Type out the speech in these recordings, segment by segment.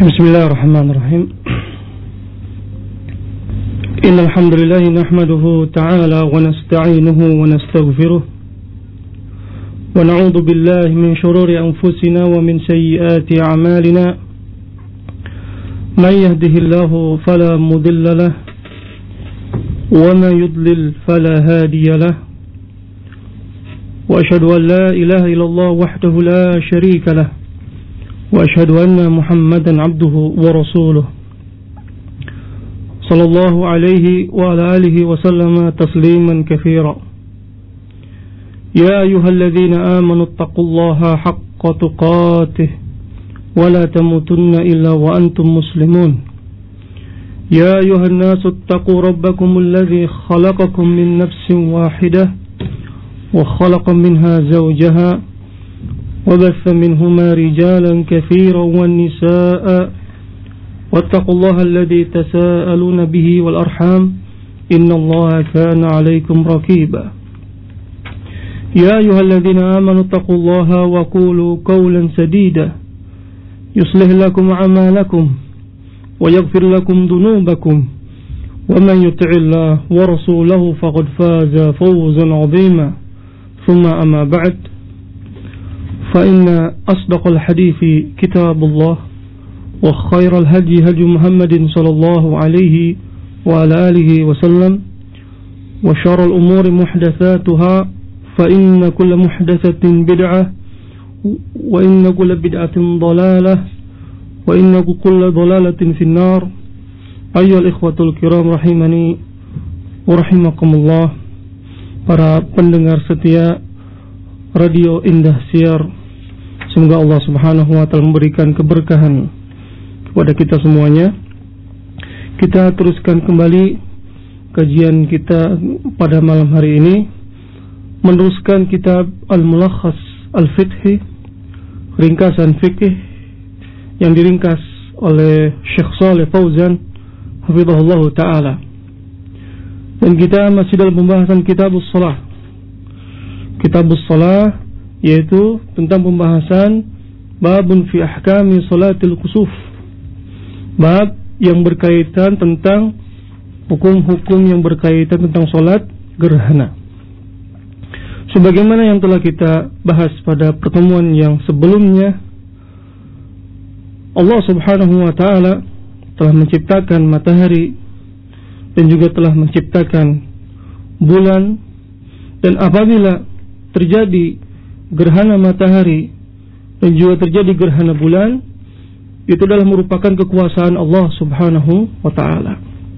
بسم الله الرحمن الرحيم إن الحمد لله نحمده تعالى ونستعينه ونستغفره ونعوذ بالله من شرور أنفسنا ومن سيئات أعمالنا من يهده الله فلا مضل له وما يضلل فلا هادي له وأشهد أن لا إله إلا الله وحده لا شريك له وأشهد أن محمدا عبده ورسوله صلى الله عليه وعلى آله وسلم تسليما كثيرا يا أيها الذين آمنوا اتقوا الله حق تقاته ولا تموتن إلا وأنتم مسلمون يا أيها الناس اتقوا ربكم الذي خلقكم من نفس واحدة وخلق منها زوجها وبث منهما رجالا كثيرا والنساء واتقوا الله الذي تساءلون به والأرحام إن الله كان عليكم رقيبا يا أيها الذين آمنوا اتقوا الله وقولوا قولا سديدا يصلح لكم أعمالكم ويغفر لكم ذنوبكم ومن يطع الله ورسوله فقد فاز فوزا عظيما ثم أما بعد فإن أصدق الحديث كتاب الله وخير الهدي هدي محمد صلى الله عليه وعلى آله وسلم وشر الأمور محدثاتها فإن كل محدثة بدعة وإن كل بدعة ضلالة وإن كل ضلالة في النار أيها الإخوة الكرام rahimani wa rahimakumullah. Para pendengar setia Radio Indah Siar, semoga Allah Subhanahu wa taala memberikan keberkahan kepada kita semuanya. Kita teruskan kembali kajian kita pada malam hari ini, meneruskan kitab Al-Mulakhas Al-Fiqhi, ringkasan fikih yang diringkas oleh Syekh Shalih Fauzan hafizahullah taala. Dan kita masih dalam pembahasan Kitabus Shalah. Kitabus Shalah yaitu tentang pembahasan babun fi ahkami salatil kusuf, bab yang berkaitan tentang hukum-hukum yang berkaitan tentang salat gerhana. Sebagaimana yang telah kita bahas pada pertemuan yang sebelumnya, Allah Subhanahu wa taala telah menciptakan matahari dan juga telah menciptakan bulan, dan apabila terjadi gerhana matahari dan juga terjadi gerhana bulan, itu adalah merupakan kekuasaan Allah Subhanahu wa taala.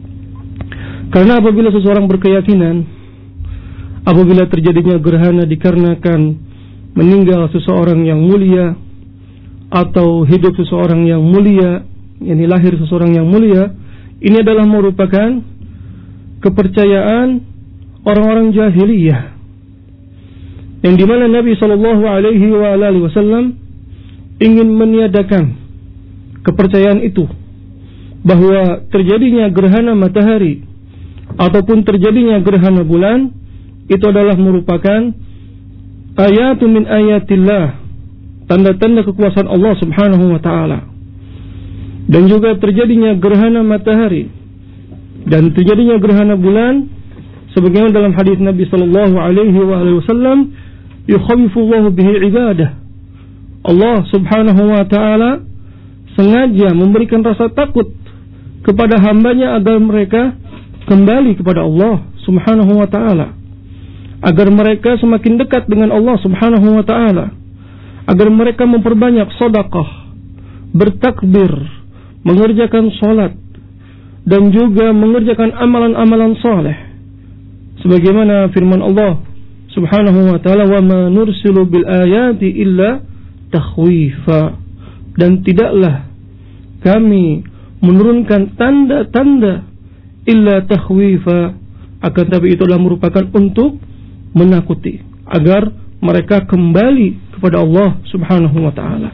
Karena apabila seseorang berkeyakinan apabila terjadinya gerhana dikarenakan meninggal seseorang yang mulia atau hidup seseorang yang mulia, yakni lahir seseorang yang mulia, ini adalah merupakan kepercayaan orang-orang jahiliyah, yang dimana Nabi Shallallahu Alaihi Wasallam ingin meniadakan kepercayaan itu, bahwa terjadinya gerhana matahari ataupun terjadinya gerhana bulan itu adalah merupakan ayatun min ayatillah, tanda-tanda kekuasaan Allah Subhanahu wa taala. Dan juga terjadinya gerhana matahari dan terjadinya gerhana bulan sebagaimana dalam hadis Nabi sallallahu alaihi wasallam, yukhawifullahu bihi ibadah. Allah Subhanahu wa taala sengaja memberikan rasa takut kepada hambanya agar mereka kembali kepada Allah Subhanahu wa taala, agar mereka semakin dekat dengan Allah Subhanahu wa taala, agar mereka memperbanyak sedekah, bertakbir, mengerjakan salat, dan juga mengerjakan amalan-amalan saleh. Sebagaimana firman Allah Subhanahu wa taala, "Wa ma nursilu bil ayati illa takhwifa." Dan tidaklah kami menurunkan tanda-tanda illa takhwifa, akan tapi itu adalah merupakan untuk menakuti agar mereka kembali kepada Allah Subhanahu wa taala.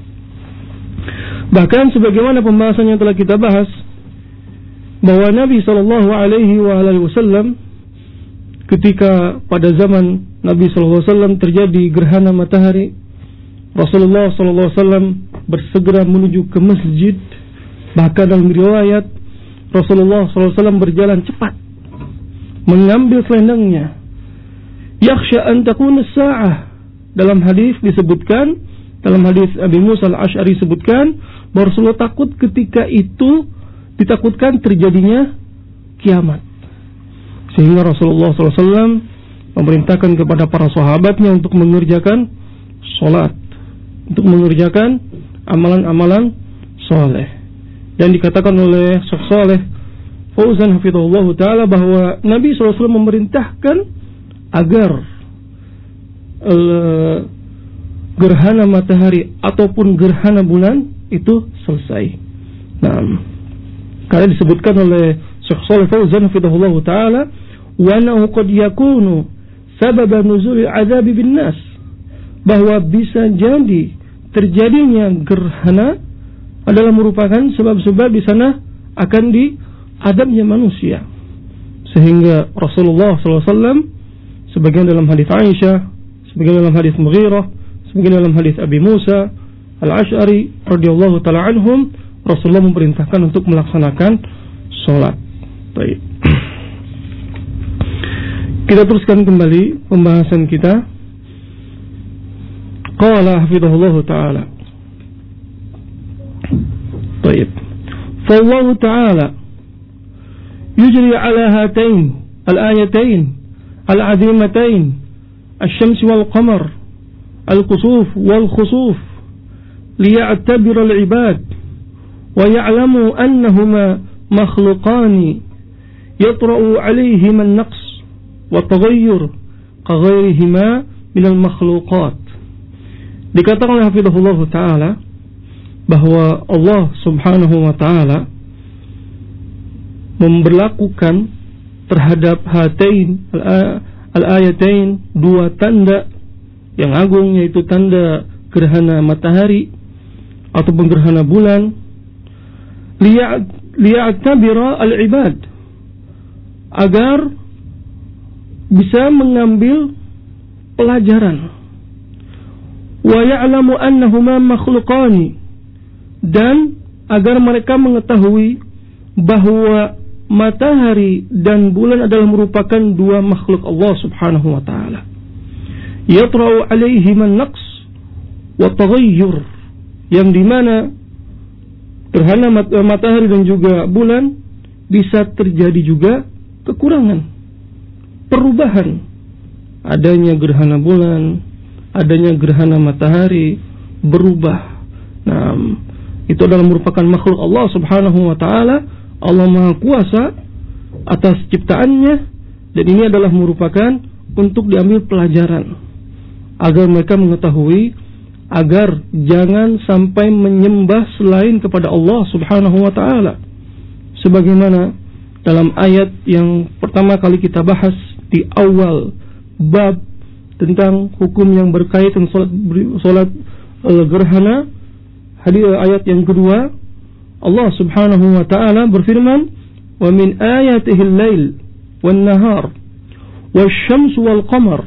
Bahkan sebagaimana pembahasan yang telah kita bahas, bahwa Nabi sallallahu alaihi wasallam ketika pada zaman Nabi sallallahu alaihi wasallam terjadi gerhana matahari, Rasulullah sallallahu alaihi wasallam bersegera menuju ke masjid Bahkan dalam riwayat Rasulullah SAW berjalan cepat mengambil selendangnya. Yakhsha an takuna as-sa'ah. Dalam hadis disebutkan, dalam hadis Abi Musa al-Asy'ari disebutkan bahwa Rasulullah takut ketika itu ditakutkan terjadinya kiamat. Sehingga Rasulullah SAW memerintahkan kepada para sahabatnya untuk mengerjakan salat, untuk mengerjakan amalan-amalan soleh. Dan dikatakan oleh Syekh Shalih Fauzan hafizahullah taala bahwa Nabi SAW memerintahkan agar gerhana matahari ataupun gerhana bulan itu selesai. Nah, karena disebutkan oleh Syekh Shalih Fauzan hafizahullah taala wa annahu qad yakunu sabab nuzul al-'adzab bin nas, bahwa bisa jadi terjadinya gerhana adalah merupakan sebab-sebab di sana akan diadabnya manusia. Sehingga Rasulullah SAW, sebagian dalam hadis Aisyah, sebagian dalam hadis Mughirah, sebagian dalam hadis Abi Musa al-Asy'ari radhiyallahu ta'ala anhum, Rasulullah memerintahkan untuk melaksanakan sholat. Baik. Kita teruskan kembali pembahasan kita. Qala hafizahullah ta'ala. طيب فالله تعالى يجري على هاتين الآيتين العظيمتين الشمس والقمر الكسوف والخسوف ليعتبر العباد ويعلموا أنهما مخلوقان يطرأ عليهما النقص والتغير كغيرهما من المخلوقات. Dikatakan oleh hafizahullah ta'ala bahwa Allah subhanahu wa ta'ala memberlakukan terhadap hatain al-ayatain, dua tanda yang agung, yaitu tanda gerhana matahari ataupun gerhana bulan, liya'tabira al-ibad, agar bisa mengambil pelajaran, wa ya'lamu annahuma makhluqani, dan agar mereka mengetahui bahwa matahari dan bulan adalah merupakan dua makhluk Allah subhanahu wa ta'ala. Yatra'u alaihim an-naqs wa taghayyur, yang dimana gerhana matahari dan juga bulan bisa terjadi juga kekurangan, perubahan. Adanya gerhana bulan, adanya gerhana matahari berubah. Nah, itu adalah merupakan makhluk Allah subhanahu wa ta'ala. Allah maha kuasa atas ciptaannya, dan ini adalah merupakan untuk diambil pelajaran agar mereka mengetahui, agar jangan sampai menyembah selain kepada Allah subhanahu wa ta'ala. Sebagaimana dalam ayat yang pertama kali kita bahas di awal bab tentang hukum yang berkaitan salat gerhana, ayat yang kedua, Allah subhanahu wa ta'ala berfirman, wa min ayatihi al-lail wan-nahar wash-shamsu wal-qamar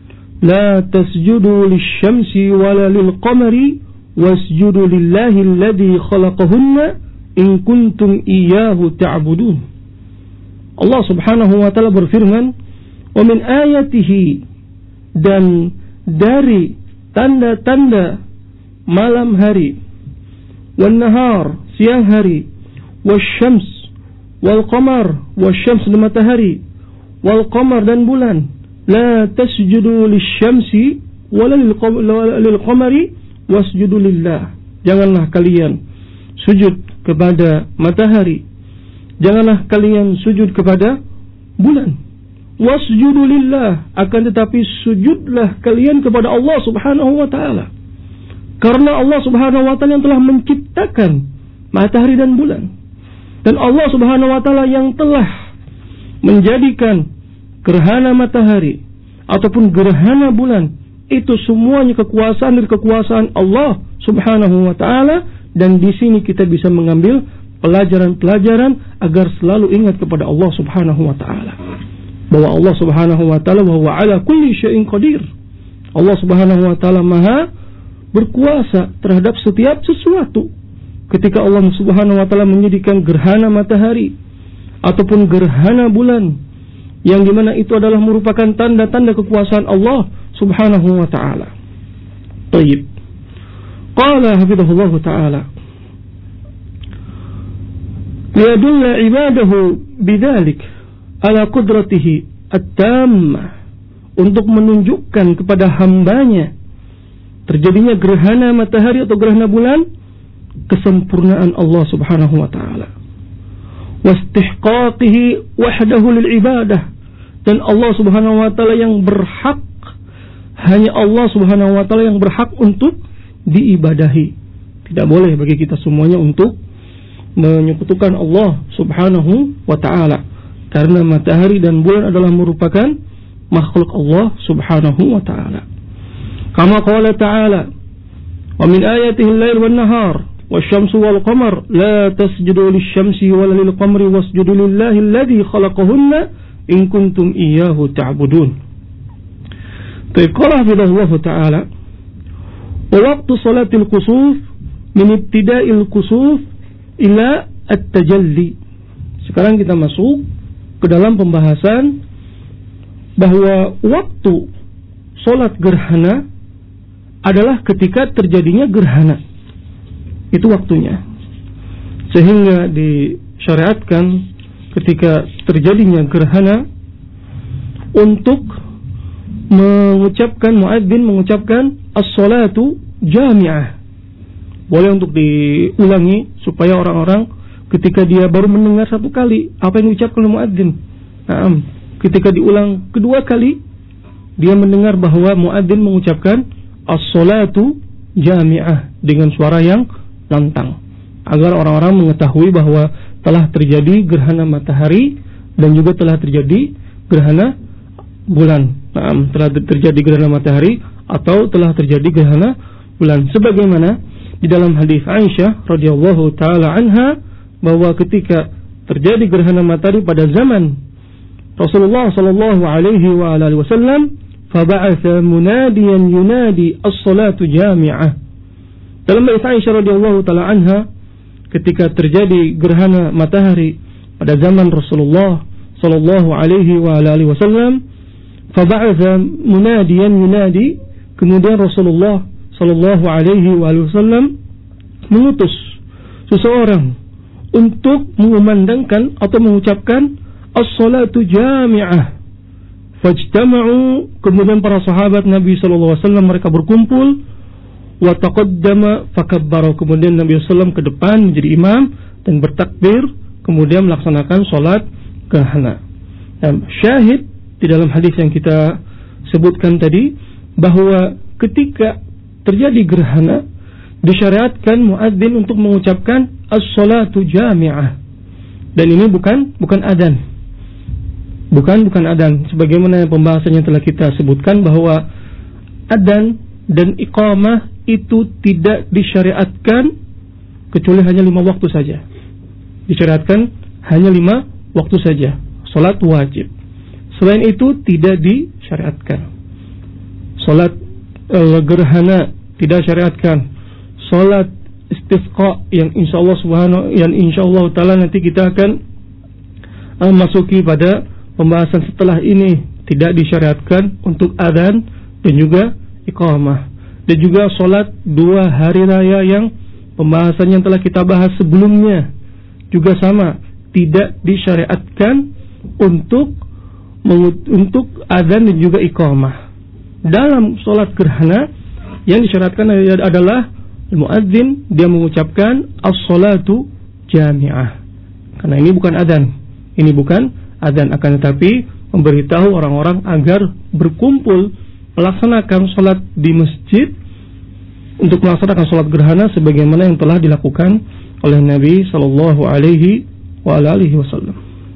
la tasjudu lish-shamsi wala lil-qamari wasjudu lillahi alladhi khalaqahunna in kuntum iyyahu ta'budun. Allah subhanahu wa ta'ala berfirman, wa min ayatihi, dan dari tanda-tanda malam hari, wan nahar, siang hari, wasyams, wal qamar, wasyams dan matahari, wal qamar dan bulan, la tasjudu lisyamsi wala lil qamari wasjudu lillah. Janganlah kalian sujud kepada matahari, janganlah kalian sujud kepada bulan. Wasjudu lillah, akan tetapi sujudlah kalian kepada Allah subhanahu wa ta'ala. Karena Allah subhanahu wa ta'ala yang telah menciptakan matahari dan bulan. Dan Allah subhanahu wa ta'ala yang telah menjadikan gerhana matahari ataupun gerhana bulan, itu semuanya kekuasaan dari kekuasaan Allah subhanahu wa ta'ala. Dan di sini kita bisa mengambil pelajaran-pelajaran agar selalu ingat kepada Allah subhanahu wa ta'ala, bahwa Allah subhanahu wa ta'ala wa huwa ala kulli syai'in qadir. Allah subhanahu wa ta'ala maha berkuasa terhadap setiap sesuatu. ketika Allah Subhanahu wa taala menjadikan gerhana matahari ataupun gerhana bulan yang dimana itu adalah merupakan tanda-tanda kekuasaan Allah Subhanahu wa taala. Tayyib. Qala hafizahullah taala liyadulla ibadahu bidzalik ala qudratihi at-tammah, untuk menunjukkan kepada hambanya terjadinya gerhana matahari atau gerhana bulan kesempurnaan Allah Subhanahu wa taala. Wastihqaqihi wahdahu lil ibadah, dan Allah Subhanahu wa taala yang berhak, hanya Allah Subhanahu wa taala yang berhak untuk diibadahi. Tidak boleh bagi kita semuanya untuk menyekutukan Allah Subhanahu wa taala, karena matahari dan bulan adalah merupakan makhluk Allah Subhanahu wa taala. Kama qala ta'ala, wa min ayatihi al-lail wan nahar wasyamsu wal qamar la tasjudu lisyamsi wala lil qamari wasjudu lillahi alladhi khalaqahunna in kuntum iyyahu ta'budun. Qala hafizahullah ta'ala wa waqtu salatil kusuf min ibtida'il kusuf ila at-tajalli. Sekarang kita masuk ke dalam pembahasan bahwa waktu solat gerhana adalah ketika terjadinya gerhana. Itu waktunya. Sehingga disyariatkan ketika terjadinya gerhana untuk mengucapkan, muadzin mengucapkan as-salatu jami'ah. Boleh untuk diulangi supaya orang-orang ketika dia baru mendengar satu kali apa yang diucapkan oleh muadzin, ketika diulang kedua kali dia mendengar bahwa muadzin mengucapkan as-salatu jami'ah dengan suara yang lantang, agar orang-orang mengetahui bahwa telah terjadi gerhana matahari dan juga telah terjadi gerhana bulan. Telah terjadi gerhana matahari atau telah terjadi gerhana bulan, sebagaimana di dalam hadis Aisyah radhiyallahu taala anha bahwa ketika terjadi gerhana matahari pada zaman Rasulullah sallallahu alaihi wa alihi wasallam, faba'atha munadiyan yunadi as-salatu jami'ah. Dalam hadis Aisyah radhiyallahu taala anha, ketika terjadi gerhana matahari pada zaman Rasulullah sallallahu alaihi wa alihi wasallam, faba'atha munadiyan yunadi, kemudian Rasulullah sallallahu alaihi wasallam mengutus seseorang untuk mengumandangkan atau mengucapkan as-salatu jami'ah. Fajtama'u, kemudian para sahabat Nabi sallallahu alaihi wasallam mereka berkumpul, wa taqaddama fakabbara, kemudian Nabi sallallahu alaihi wasallam ke depan menjadi imam dan bertakbir, kemudian melaksanakan salat gerhana. Dan syahid di dalam hadis yang kita sebutkan tadi bahwa ketika terjadi gerhana disyariatkan muadzin untuk mengucapkan as-salatu jami'ah, dan ini bukan adzan, bukan adzan, sebagaimana pembahasannya telah kita sebutkan bahwa adzan dan iqamah itu tidak disyariatkan kecuali hanya 5 waktu saja. Disyariatkan hanya 5 waktu saja, salat wajib. Selain itu tidak disyariatkan. Salat gerhana tidak syariatkan. Salat istisqa yang insyaallah taala nanti kita akan masuki pada pembahasan setelah ini, tidak disyariatkan untuk adzan dan juga iqamah. Dan juga salat 2 hari raya yang pembahasan yang telah kita bahas sebelumnya juga sama, tidak disyariatkan untuk adzan dan juga iqamah. Dalam salat gerhana yang disyariatkan adalah muadzin dia mengucapkan as-salatu jami'ah. Karena ini bukan adzan. Ini bukan adzan, akan tetapi memberitahu orang-orang agar berkumpul melaksanakan salat di masjid untuk melaksanakan salat gerhana sebagaimana yang telah dilakukan oleh Nabi sallallahu alaihi wa alihi wasallam.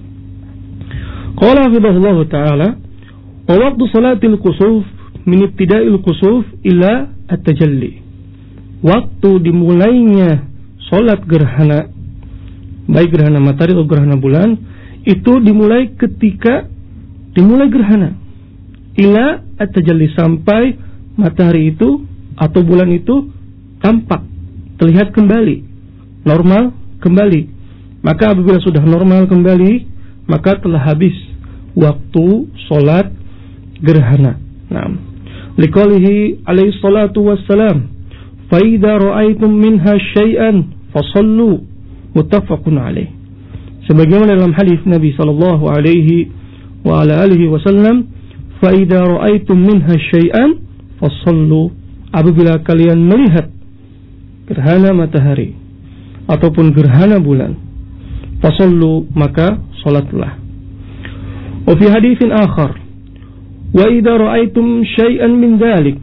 Qala hafizahullah taala, wa waqtu salatil kusuf min ibtida'il kusuf ila at-tajalli. Waktu dimulainya salat gerhana, baik gerhana matahari atau gerhana bulan, itu dimulai ketika dimulai gerhana ila at-tajalli, sampai matahari itu atau bulan itu tampak, terlihat kembali, normal kembali. Maka apabila sudah normal kembali, maka telah habis waktu sholat gerhana. Naam. Liqaulihi alaihi salatu wassalam, fa idza ra'aitum minha syai'an fasallu, muttafaqun alaih. Sebagaimana dalam hadis Nabi sallallahu alaihi wa ala alihi wasallam, fa idza ra'aitum minha syai'an fasallu, apabila kalian melihat gerhana matahari ataupun gerhana bulan, fasallu, maka salatlah. Wa fi haditsin akhar, wa idza ra'aitum syai'an min dzalik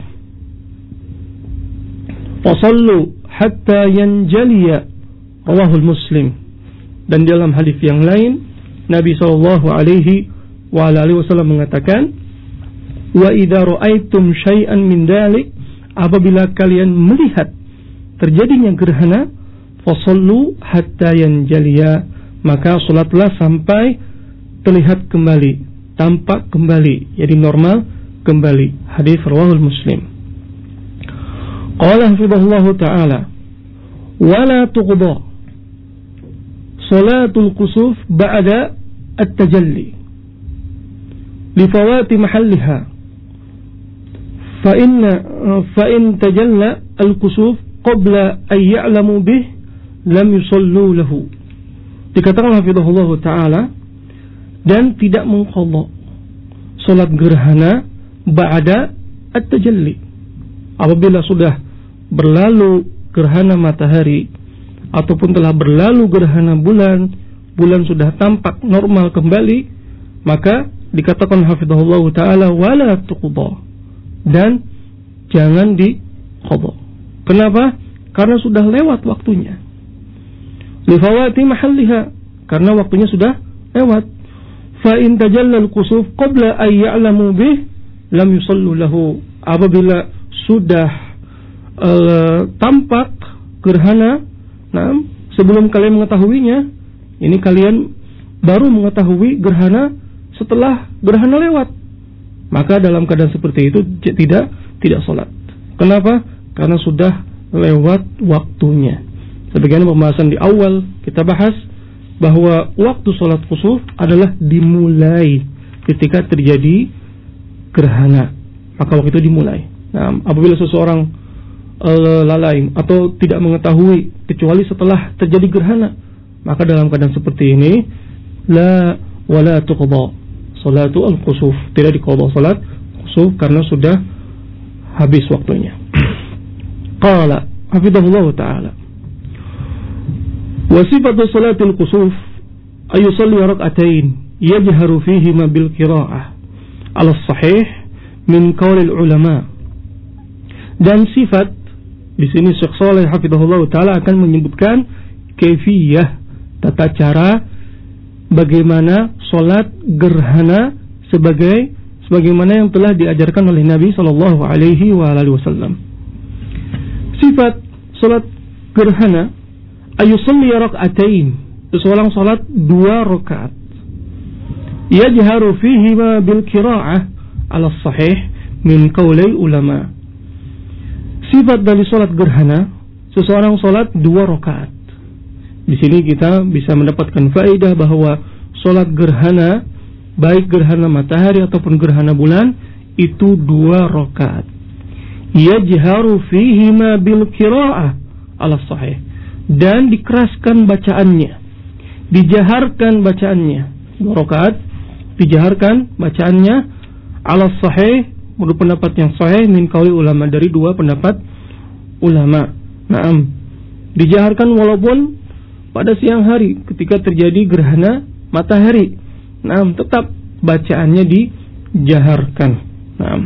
fasallu hatta yanjaliya, rawahul Muslim. Dan dalam hadis yang lain Nabi sallallahu alaihi wa alihi wasallam mengatakan, wa idza ra'aitum syai'an min dzalik, apabila kalian melihat terjadinya gerhana, fasallu hatta yanjaliya, maka salatlah sampai terlihat kembali, tampak kembali, jadi normal kembali. Hadis rawahul Muslim. Qala hafizahullahu ta'ala, wala tuqda salatul kusuf ba'da at-tajalli lifawati mahalliha, fa in tajalla al-kusuf qabla an ya'lamu bih lam yusallu lahu. Dikatakan hafizahullahu ta'ala, dan tidak mengqadha salat gerhana ba'da at-tajalli, apabila sudah berlalu gerhana matahari ataupun telah berlalu gerhana bulan, bulan sudah tampak normal kembali, maka dikatakan hafizahullahu ta'ala wala tuqda, dan jangan diqadha. Kenapa? Karena sudah lewat waktunya. Lifawati mahalliha, karena waktunya sudah lewat. Fa in tajalla al-kusuf qabla an ya'lamu bih lam yusallu lahu, apabila sudah tampak gerhana, nah, sebelum kalian mengetahuinya, ini kalian baru mengetahui gerhana setelah gerhana lewat, maka dalam keadaan seperti itu tidak salat. Kenapa? Karena sudah lewat waktunya. Sebagaimana pembahasan di awal kita bahas bahwa waktu salat khusuf adalah dimulai ketika terjadi gerhana, maka waktu itu dimulai. Nah, apabila seseorang lalai atau tidak mengetahui kecuali setelah terjadi gerhana, maka dalam keadaan seperti ini la wala tuqda salatu al-khusuf, tidak diqadha salat khusuf karena sudah habis waktunya. Qala hafizahullah ta'ala, wa sifatu salatil khusuf ay yusalli rak'atain yajharu fihima bil qira'ah ala sahih min qaulil ulama. Dan sifat di sini Syekh Shalih hafizahullah ta'ala akan menyebutkan kaifiyah, tata cara bagaimana salat gerhana sebagaimana yang telah diajarkan oleh Nabi sallallahu alaihi wasallam. Sifat salat gerhana ayusalli rak'atain, seseorang salat 2 rakaat, yajharu fihima bil qira'ah ala sahih min qaulil ulama. Sifat dari salat gerhana, seseorang salat 2 rakaat. Di sini kita bisa mendapatkan faedah bahwa salat gerhana, baik gerhana matahari ataupun gerhana bulan, itu 2 rakaat. Yajharu fihima bil qira'ah ala sahih, dan dikeraskan bacaannya, dijaharkan bacaannya. 2 rakaat dijaharkan bacaannya ala sahih, menurut pendapat yang sahih min qauli ulama, dari 2 pendapat ulama. Naam, dijaharkan walaupun pada siang hari ketika terjadi gerhana matahari. Naam, tetap bacaannya dijaharkan. Naam.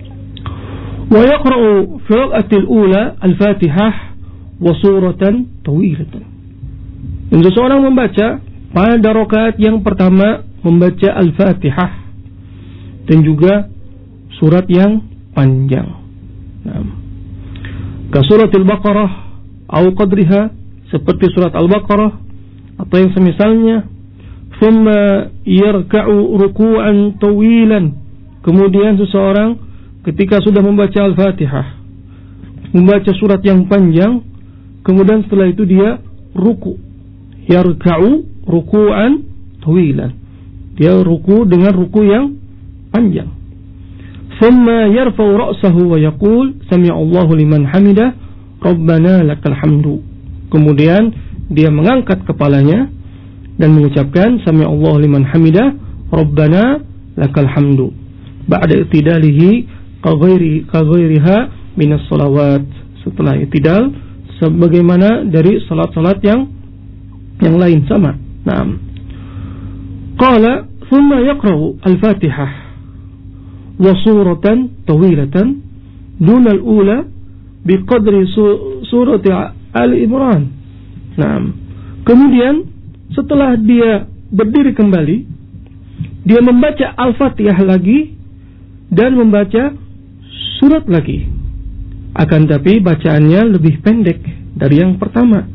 Wa yaqra'u fi rak'atil ula al-Fatihah wa suratan tawilatan. Dan seseorang membaca pada rakaat yang pertama membaca al-Fatihah dan juga surat yang panjang. Naam. Ka suratil Baqarah atau qadriha, seperti surat Al-Baqarah atau yang semisalnya. Thumma yarka'u ruku'an tawilan, kemudian seseorang ketika sudah membaca Al-Fatihah, membaca surat yang panjang, kemudian setelah itu dia ruku. Yarka'u ruku'an tawilan. Dia ruku dengan ruku yang panjang. Thumma yarfa'u ra'sahu wa yaqul sami'allahu liman hamidah rabbana lakal hamdu. Kemudian dia mengangkat kepalanya dan mengucapkan sami'allahu liman hamidah rabbana lakal hamdu. Ba'da i'tidalihi kaghairiha minas salawat. Setelah i'tidal sebagaimana dari salat-salat yang lain sama. Naam. Qala thumma yaqra'u al-Fatihah wa suratan tawilatan duna al-ula biqadri surati Ali Imran. Naam. Kemudian setelah dia berdiri kembali, dia membaca Al-Fatihah lagi dan membaca surat lagi. Akan tapi bacaannya lebih pendek dari yang pertama.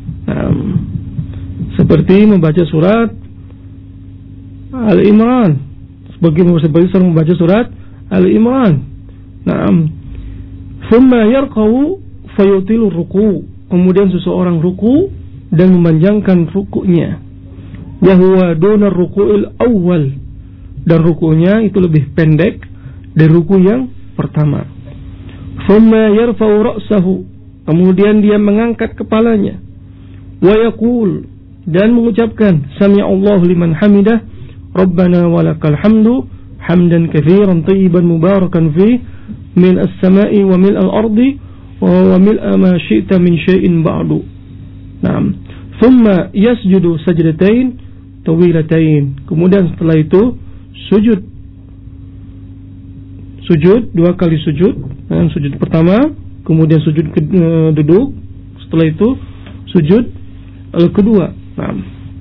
Seperti membaca surat Al-Imran, seperti membaca surat Al-Imran. Naam. Thumma yarqa'u fayutilu ruku'. Kemudian seseorang ruku dan memanjangkan ruku'nya. Wa huwa duna ruku'il awal. Dan ruku'nya itu lebih pendek dari ruku' yang pertama. Thumma yarfa'u ra'sahu. Kemudian dia mengangkat kepalanya. Wa yaqul, dan mengucapkan sami'allahu liman hamidah rabbana walakal hamdu hamdan katsiran thayyiban mubarakan fi mil as-sama'i wa mil al-ardi wa mil ma syi'ta min syai'in ba'du. Naam. Thumma yasjudu sajdatain tawilatain. Kemudian setelah itu sujud dua kali sujud. Sujud pertama, kemudian sujud duduk, setelah itu sujud kedua. Naam.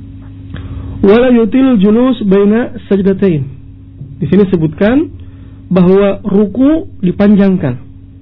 Wala yutil julus baina sajdatain. Di sini sebutkan bahwa ruku dipanjangkan,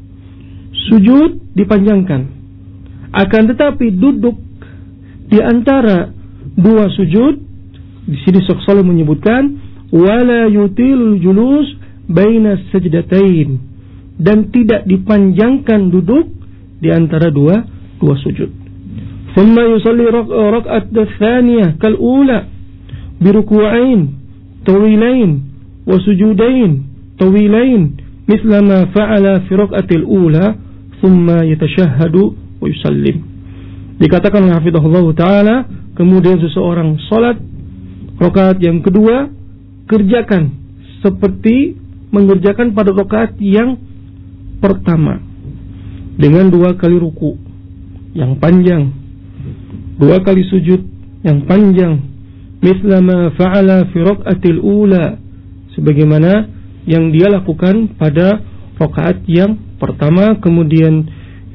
sujud dipanjangkan. Akan tetapi duduk di antara dua sujud, di sini Syekh Shalih menyebutkan wala yutil julus baina sajdatain, dan tidak dipanjangkan duduk di antara dua sujud. Thumma yusalli rak'at tsaniyah kal ula bi ruku'ain tawilain wa sujudain tawilain mithla ma fa'ala fi rak'atil ula thumma yatashahhadu wa yusallim. Dikatakan oleh hafizahullah taala, kemudian seseorang salat rakaat yang kedua kerjakan seperti mengerjakan pada rakaat yang pertama dengan dua kali ruku yang panjang, dua kali sujud yang panjang, misla ma fa'ala fi rak'atil ula, sebagaimana yang dia lakukan pada rakaat yang pertama. Kemudian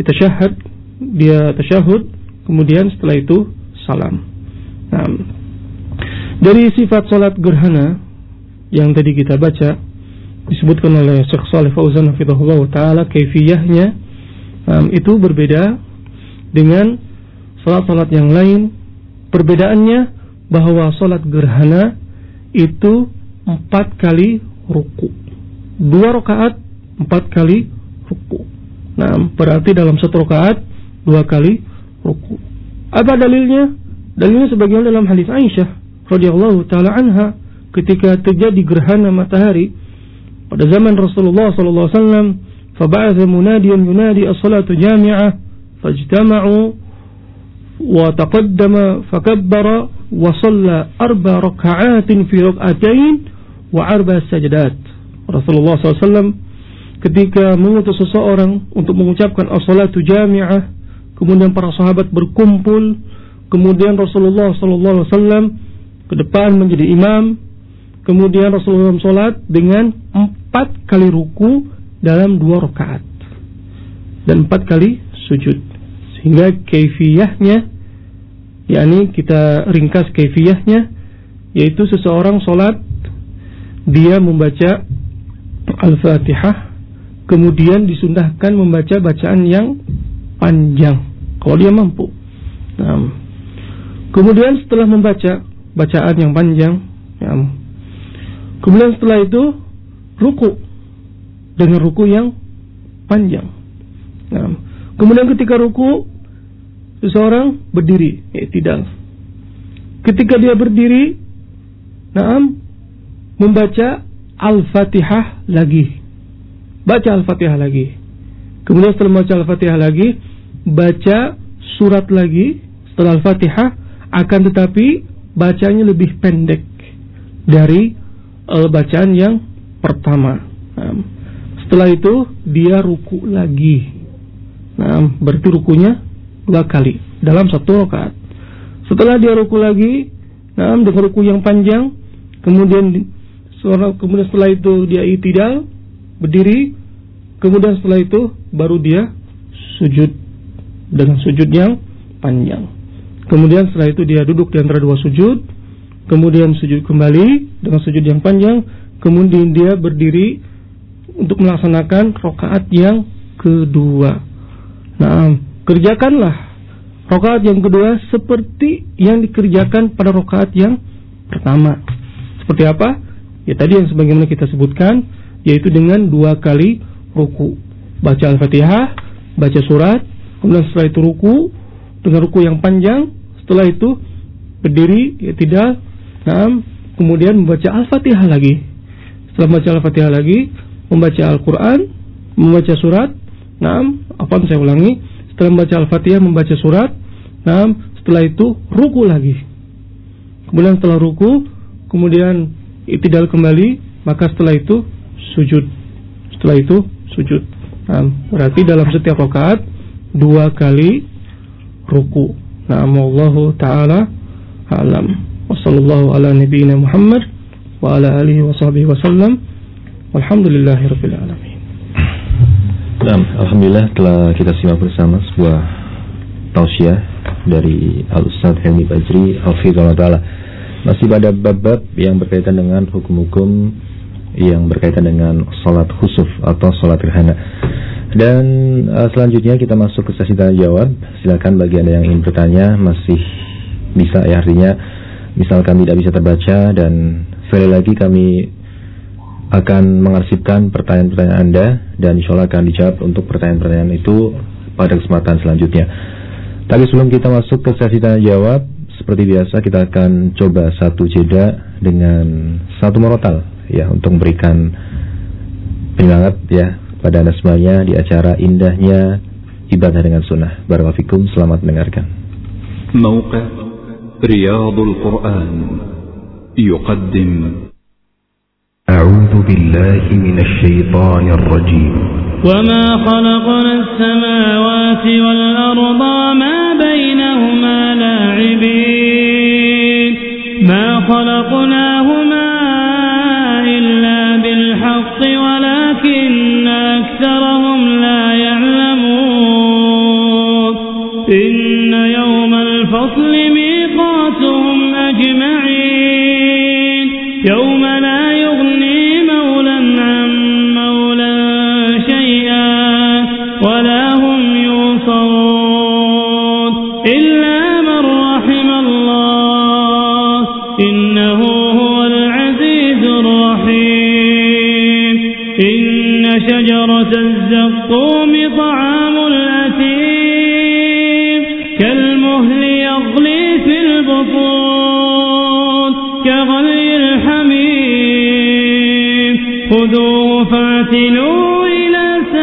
dia tasyahud, kemudian setelah itu salam. Nah, dari sifat salat gerhana yang tadi kita baca disebutkan oleh Syekh Shalih Fauzan hafizahullah taala, kaifiyahnya itu berbeda dengan salat-salat yang lain. Perbedaannya bahwa salat gerhana itu 4 kali ruku, 2 rakaat 4 kali ruku. Nah, berarti dalam 1 rakaat 2 kali ruku. Apa dalilnya? Dalilnya sebagaimana dalam hadis Aisyah radhiyallahu taala anha, ketika terjadi gerhana matahari pada zaman Rasulullah sallallahu alaihi wasallam, faba'atha munadiyan yunadi as-salatu jami'ah fajtama'u wa taqaddama fakabbara wa shalla 4 raka'atin fi rak'atain wa 4 sajdat. Rasulullah sallallahu alaihi wasallam ketika mengutus seseorang untuk mengucapkan as-salatu jami'ah, kemudian para sahabat berkumpul, kemudian Rasulullah sallallahu alaihi wasallam ke depan menjadi imam, kemudian Rasulullah salat dengan 4 kali ruku dalam 2 rakaat dan 4 kali sujud. Sehingga kaifiyahnya, yakni kita ringkas kaifiyahnya, yaitu seseorang salat dia membaca Al-Fatihah, kemudian disunnahkan membaca bacaan yang panjang kalau dia mampu. Nah, kemudian setelah membaca bacaan yang panjang, kemudian setelah itu ruku dengan ruku yang panjang. Nah, kemudian ketika ruku seseorang berdiri, i'tidal. Ketika dia berdiri, membaca Al-Fatihah lagi. Baca Al-Fatihah lagi. Kemudian setelah membaca Al-Fatihah lagi, baca surat lagi setelah Al-Fatihah, akan tetapi bacanya lebih pendek dari bacaan yang pertama. Setelah itu dia ruku lagi. Berarti rukunya 2 kali dalam 1 rakaat. Setelah dia ruku lagi, dengan ruku yang panjang, kemudian setelah itu dia i'tidal, berdiri, kemudian setelah itu baru dia sujud dengan sujud yang panjang. Kemudian setelah itu dia duduk di antara 2 sujud, kemudian sujud kembali dengan sujud yang panjang, kemudian dia berdiri untuk melaksanakan rakaat yang kedua. Kerjakanlah rakaat yang kedua seperti yang dikerjakan pada rakaat yang pertama. Seperti apa? Ya tadi yang sebagaimana kita sebutkan, yaitu dengan 2 kali ruku. Baca Al-Fatihah, baca surat, kemudian setelah itu ruku dengan ruku yang panjang, setelah itu berdiri, i'tidal, kemudian membaca Al-Fatihah lagi. Setelah membaca Al-Fatihah lagi, membaca Al-Quran, membaca surat, saya ulangi, setelah membaca Al-Fatihah, membaca surat, setelah itu ruku lagi. Kemudian setelah ruku, kemudian i'tidal kembali, maka setelah itu sujud. Setelah itu sujud. Berarti dalam setiap rakaat 2 kali ruku. Wallahu ta'ala a'lam. Wassallallahu ala nabiyyina Muhammad wa ala alihi wa sahbihi wasallam. Walhamdulillahirabbil alamin. Alhamdulillah telah kita simak bersama sebuah tausiah dari Al-Ustaz Helmi Bajri hafizahullah ta'ala. Masih pada bab-bab yang berkaitan dengan hukum-hukum yang berkaitan dengan salat khusuf atau salat gerhana. Dan selanjutnya kita masuk ke sesi tanya jawab. Silakan bagi Anda yang ingin bertanya, masih bisa ya, artinya misalkan tidak bisa terbaca, dan sekali lagi kami akan mengarsipkan pertanyaan-pertanyaan Anda dan insyaallah akan dijawab untuk pertanyaan-pertanyaan itu pada kesempatan selanjutnya. Tapi sebelum kita masuk ke sesi tanya jawab, seperti biasa kita akan coba satu jeda dengan satu murotal ya, untuk memberikan penyemangat ya pada Anda semuanya di acara indahnya ibadah dengan sunnah. Barakallahu fikum, selamat mendengarkan. موقع رياض القرآن يقدم أعوذ بالله من الشيطان الرجيم وما خلقنا السماوات والأرض ما بينهما لاعبين ما خلقناهما إلا بالحق ولكن أكثرهم لا يعلمون إن يوم الفصل ميقاتهم أجمعين يوم لا يغني مولا عن مولا شيئا ولا هم ينصرون إلا من رحم الله إنه هو العزيز الرحيم إن شجرة الزقوم طعام الأثيم كالمهل يغلي في البطون كغلي الحميم خذوه فاعتلوه إلى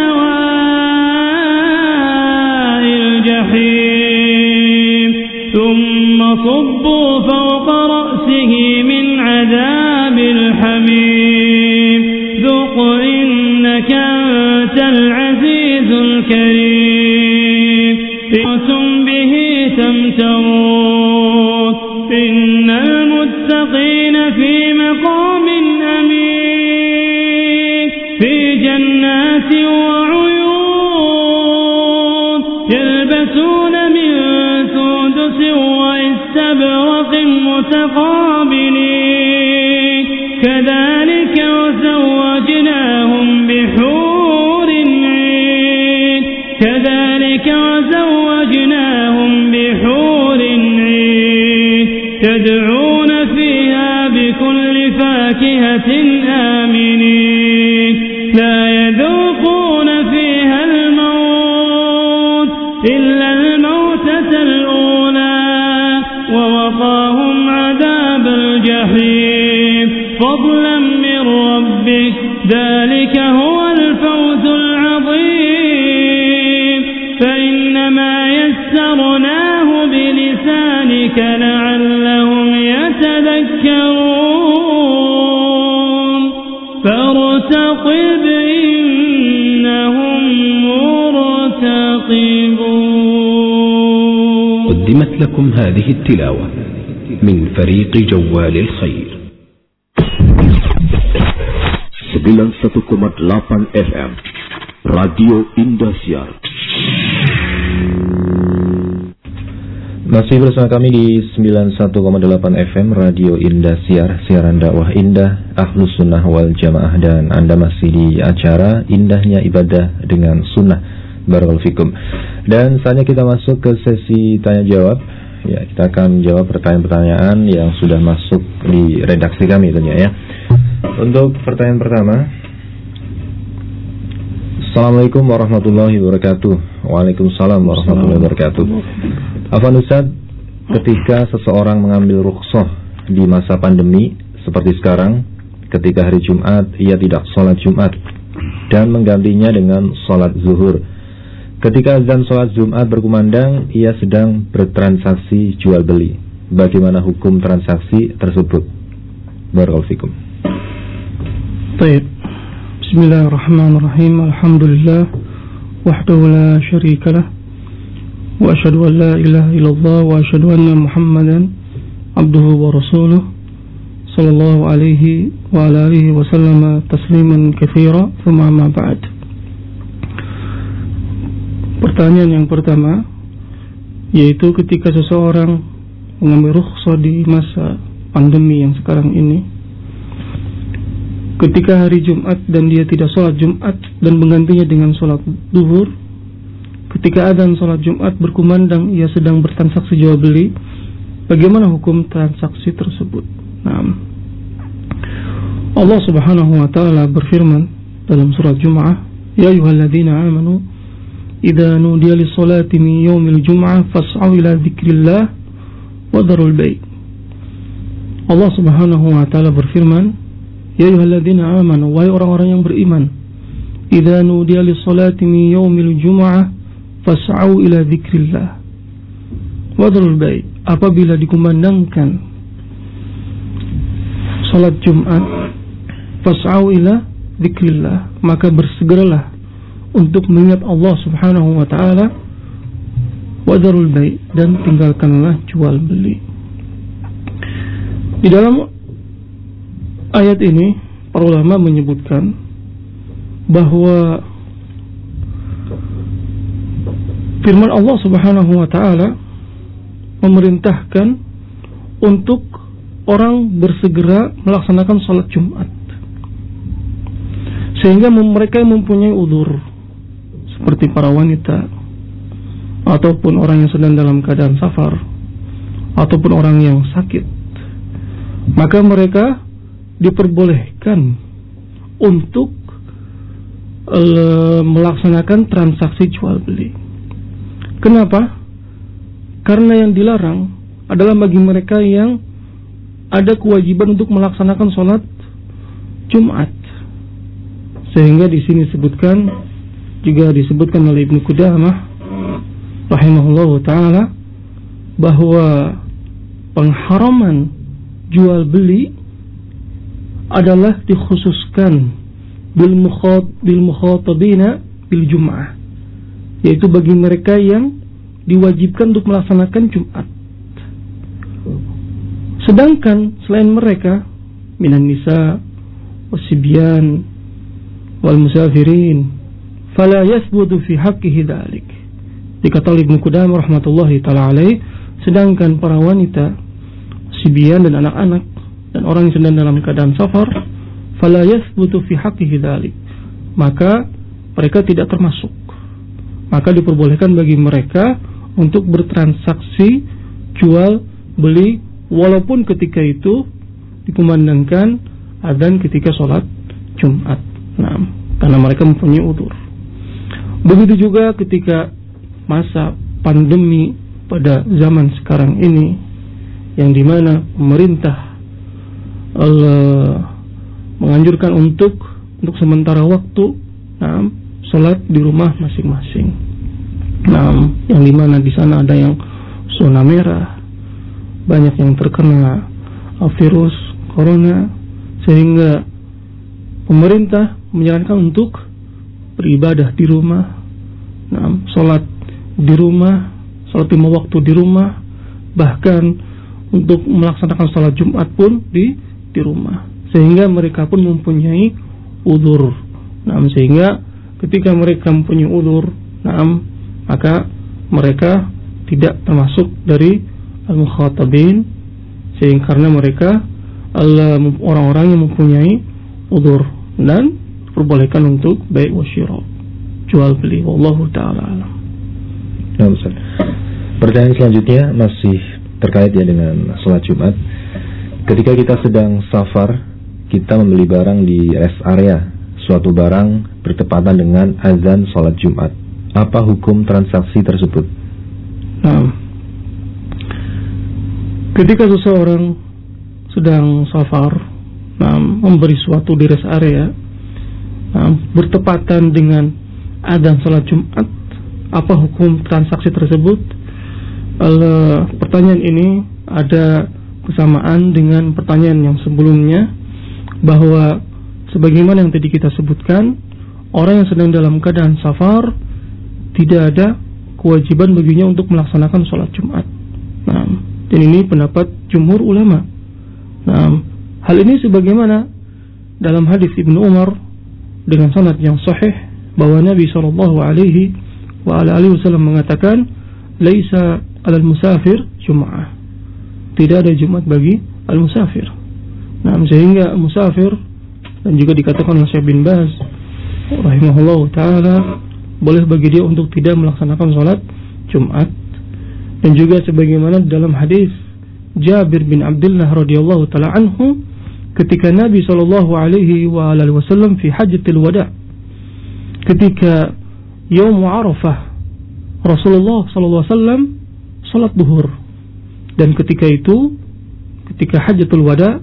سواء الجحيم ثم صبوا فوق رأسه من عذاب الحميم ذق إنك أنت العزيز الكريم أنتم به تمترون إن المتقين في مقام أمين في جنات وعيون يلبسون من سندس واستبرق متقابلين كذلك وزوجناهم بحور عين كذلك وزوجناهم بحور عين يدعون فيها بكل فاكهة آمنين لا يذوقون فيها الموت إلا الموتة الجحيم فضلا من ربك ذلك هو الفوز العظيم فإنما يسرناه بلسانك لعلهم يتذكرون فارتقب إنهم مرتقبون. قدمت لكم هذه التلاوة من فريق جوال الخير 91,8 FM Radio Indosiar. Masih bersama kami di 91,8 FM Radio Indosiar, siaran dakwah indah Ahlus Sunnah wal Jamaah, dan Anda masih di acara Indahnya Ibadah dengan Sunnah. Barakallahu fikum. Dan saatnya kita masuk ke sesi tanya jawab. Ya, kita akan jawab pertanyaan-pertanyaan yang sudah masuk di redaksi kami tentunya ya. Untuk pertanyaan pertama, Assalamualaikum warahmatullahi wabarakatuh. Waalaikumsalam warahmatullahi wabarakatuh. Afwan Ustaz, ketika seseorang mengambil rukhsah di masa pandemi seperti sekarang, ketika hari Jumat ia tidak sholat Jumat dan menggantinya dengan sholat zuhur. Ketika azan sholat Jumat berkumandang, ia sedang bertransaksi jual beli. Bagaimana hukum transaksi tersebut? Barakallahu fikum. Baik. Bismillahirrahmanirrahim. Alhamdulillah wahdahu la syarikalah wa asyhadu an la ilaha illallah wa asyhadu anna Muhammadan abduhu wa rasuluh sallallahu alaihi wa ala alihi wa sallama tasliman katsira. Tsumma ma ba'd. Pertanyaan yang pertama, yaitu ketika seseorang mengambil rukhsah di masa pandemi yang sekarang ini, ketika hari Jumat dan dia tidak sholat Jumat dan menggantinya dengan sholat zuhur, ketika adzan sholat Jumat berkumandang ia sedang bertransaksi jual beli, bagaimana hukum transaksi tersebut? Nah, Allah Subhanahu wa taala berfirman dalam surat Jum'ah, ya ayyuhalladzina amanu idza nudiya lis-salati min yaumil jum'ah fas'au ila dzikrillah wa dharul bai'. Allah Subhanahu wa taala berfirman, ya ayyuhalladzina amanu, wahai orang-orang yang beriman, idza nudiya lis-salati min yaumil jum'ah fas'au ila dzikrillah wa dharul bai'. Apabila dikumandangkan salat Jumat, fas'au ila dzikrillah, maka bersegeralah untuk mengingat Allah Subhanahu wa taala, wa dharul bai', dan tinggalkanlah jual beli. Di dalam ayat ini para ulama menyebutkan bahwa firman Allah Subhanahu wa taala memerintahkan untuk orang bersegera melaksanakan salat Jumat, sehingga mereka yang mempunyai udzur seperti para wanita ataupun orang yang sedang dalam keadaan safar ataupun orang yang sakit, maka mereka diperbolehkan untuk melaksanakan transaksi jual beli. Kenapa? Karena yang dilarang adalah bagi mereka yang ada kewajiban untuk melaksanakan sholat Jumat. Sehingga di sini juga disebutkan oleh Ibnu Qudamah rahimahullahu taala bahwa pengharaman jual beli adalah dikhususkan bil mukhatabina bil Jum'ah, yaitu bagi mereka yang diwajibkan untuk melaksanakan Jumat. Sedangkan selain mereka, minan nisa wasibyan wal musafirin fala yathbutu fi haqqihi dzalik. Dikata Ibnu Qudamah rahmatullahi taala alaih, sedangkan para wanita, sibyan dan anak-anak dan orang yang sedang dalam keadaan safar, fala yathbutu fi haqqihi dzalik, maka mereka tidak termasuk. Maka diperbolehkan bagi mereka untuk bertransaksi jual beli walaupun ketika itu dikumandangkan adzan ketika sholat Jumat. Nah, karena mereka mempunyai udzur. Begitu juga ketika masa pandemi pada zaman sekarang ini, yang dimana pemerintah Allah menganjurkan untuk sementara waktu sholat di rumah masing-masing. Yang dimana di sana ada yang zona merah, banyak yang terkena virus corona, sehingga pemerintah menyarankan untuk beribadah di rumah, sholat di rumah, sholat 5 waktu di rumah, bahkan untuk melaksanakan sholat Jumat pun di rumah, sehingga mereka pun mempunyai udzur. Sehingga ketika mereka mempunyai udzur, maka mereka tidak termasuk dari al-mukhatabin, sehingga karena mereka orang-orang yang mempunyai udzur dan perbolehkan untuk bai' wa syira', jual beli. Wallahu ta'ala alam. Nah, Ustaz. Pertanyaan selanjutnya masih terkait ya dengan sholat Jumat. Ketika kita sedang safar, kita membeli barang di rest area, suatu barang bertepatan dengan azan sholat Jumat. Apa hukum transaksi tersebut? Ketika seseorang sedang safar, memberi suatu di rest area, bertepatan dengan azan sholat Jumat, apa hukum transaksi tersebut? Pertanyaan ini ada kesamaan dengan pertanyaan yang sebelumnya, bahwa sebagaimana yang tadi kita sebutkan, orang yang sedang dalam keadaan safar tidak ada kewajiban baginya untuk melaksanakan sholat Jumat. Dan ini pendapat jumhur ulama. Hal ini sebagaimana dalam hadis Ibnu Umar dengan sanad yang sahih, bahwa Nabi SAW mengatakan, laisa alal musafir jum'ah, tidak ada Jumat bagi al-musafir. Sehingga musafir, dan juga dikatakan oleh Syekh bin Baz rahimahullah ta'ala, boleh bagi dia untuk tidak melaksanakan sholat Jumat. Dan juga sebagaimana dalam hadis Jabir bin Abdullah radhiyallahu ta'ala anhu, ketika Nabi SAW fi hajjatil wada', ketika Yaum Arafah, Rasulullah SAW salat duhur. Dan ketika itu, ketika hajjatul wada',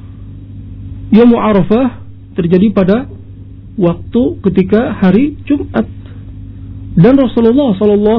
Yaum Arafah terjadi pada waktu ketika hari Jumat. Dan Rasulullah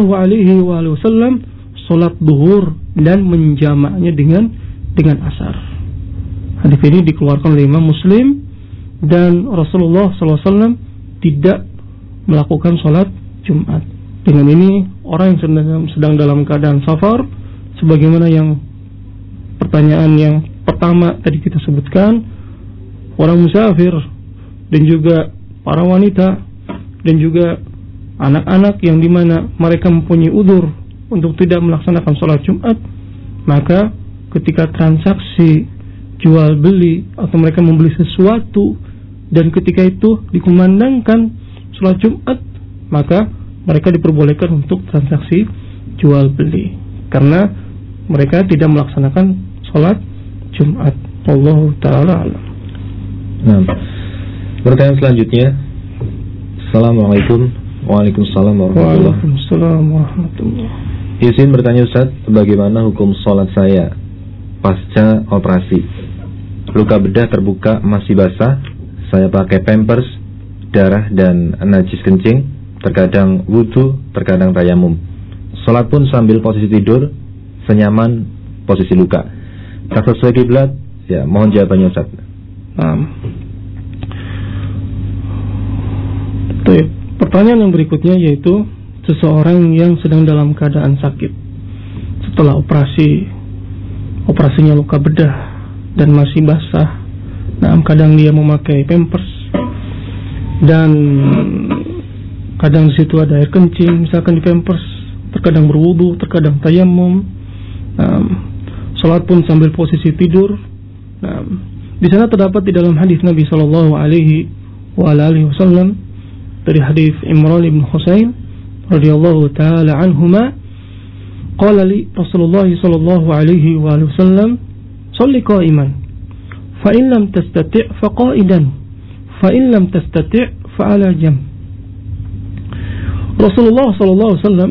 SAW salat duhur dan menjamaknya dengan asar. Hadis ini dikeluarkan oleh Imam Muslim, dan Rasulullah SAW tidak melakukan salat Jumat. Dengan ini orang yang sedang dalam keadaan safar, sebagaimana yang pertanyaan yang pertama tadi kita sebutkan, orang musafir dan juga para wanita dan juga anak-anak yang dimana mereka mempunyai udzur untuk tidak melaksanakan sholat Jumat, maka ketika transaksi jual beli atau mereka membeli sesuatu dan ketika itu dikumandangkan sholat Jumat, maka mereka diperbolehkan untuk transaksi jual beli karena mereka tidak melaksanakan sholat Jumat. Wallahu ta'ala alam. Pertanyaan selanjutnya. Assalamualaikum. Waalaikumsalam warahmatullahi. Izin bertanya Ustaz, bagaimana hukum sholat saya pasca operasi? Luka bedah terbuka masih basah, saya pakai pampers, darah dan najis kencing, terkadang wudu, terkadang tayamum. Sholat pun sambil posisi tidur, senyaman posisi luka. Tak sesuai kiblat, ya mohon jawabannya Ustaz. Pertanyaan yang berikutnya yaitu seseorang yang sedang dalam keadaan sakit setelah operasinya luka bedah dan masih basah. Kadang dia memakai pampers dan kadang di situ ada air kencing misalkan di pampers, terkadang berwudu, terkadang tayamum. Salat pun sambil posisi tidur. Di sana terdapat di dalam hadis Nabi sallallahu alaihi wasallam dari hadis Imran bin Husain radhiyallahu taala anhuma, qala li Rasulullah sallallahu alaihi wasallam, "Shalli qa'iman, fa in lam tastati' fa qa'idan, fa in lam tastati' fa 'ala jam." Rasulullah sallallahu alaihi wasallam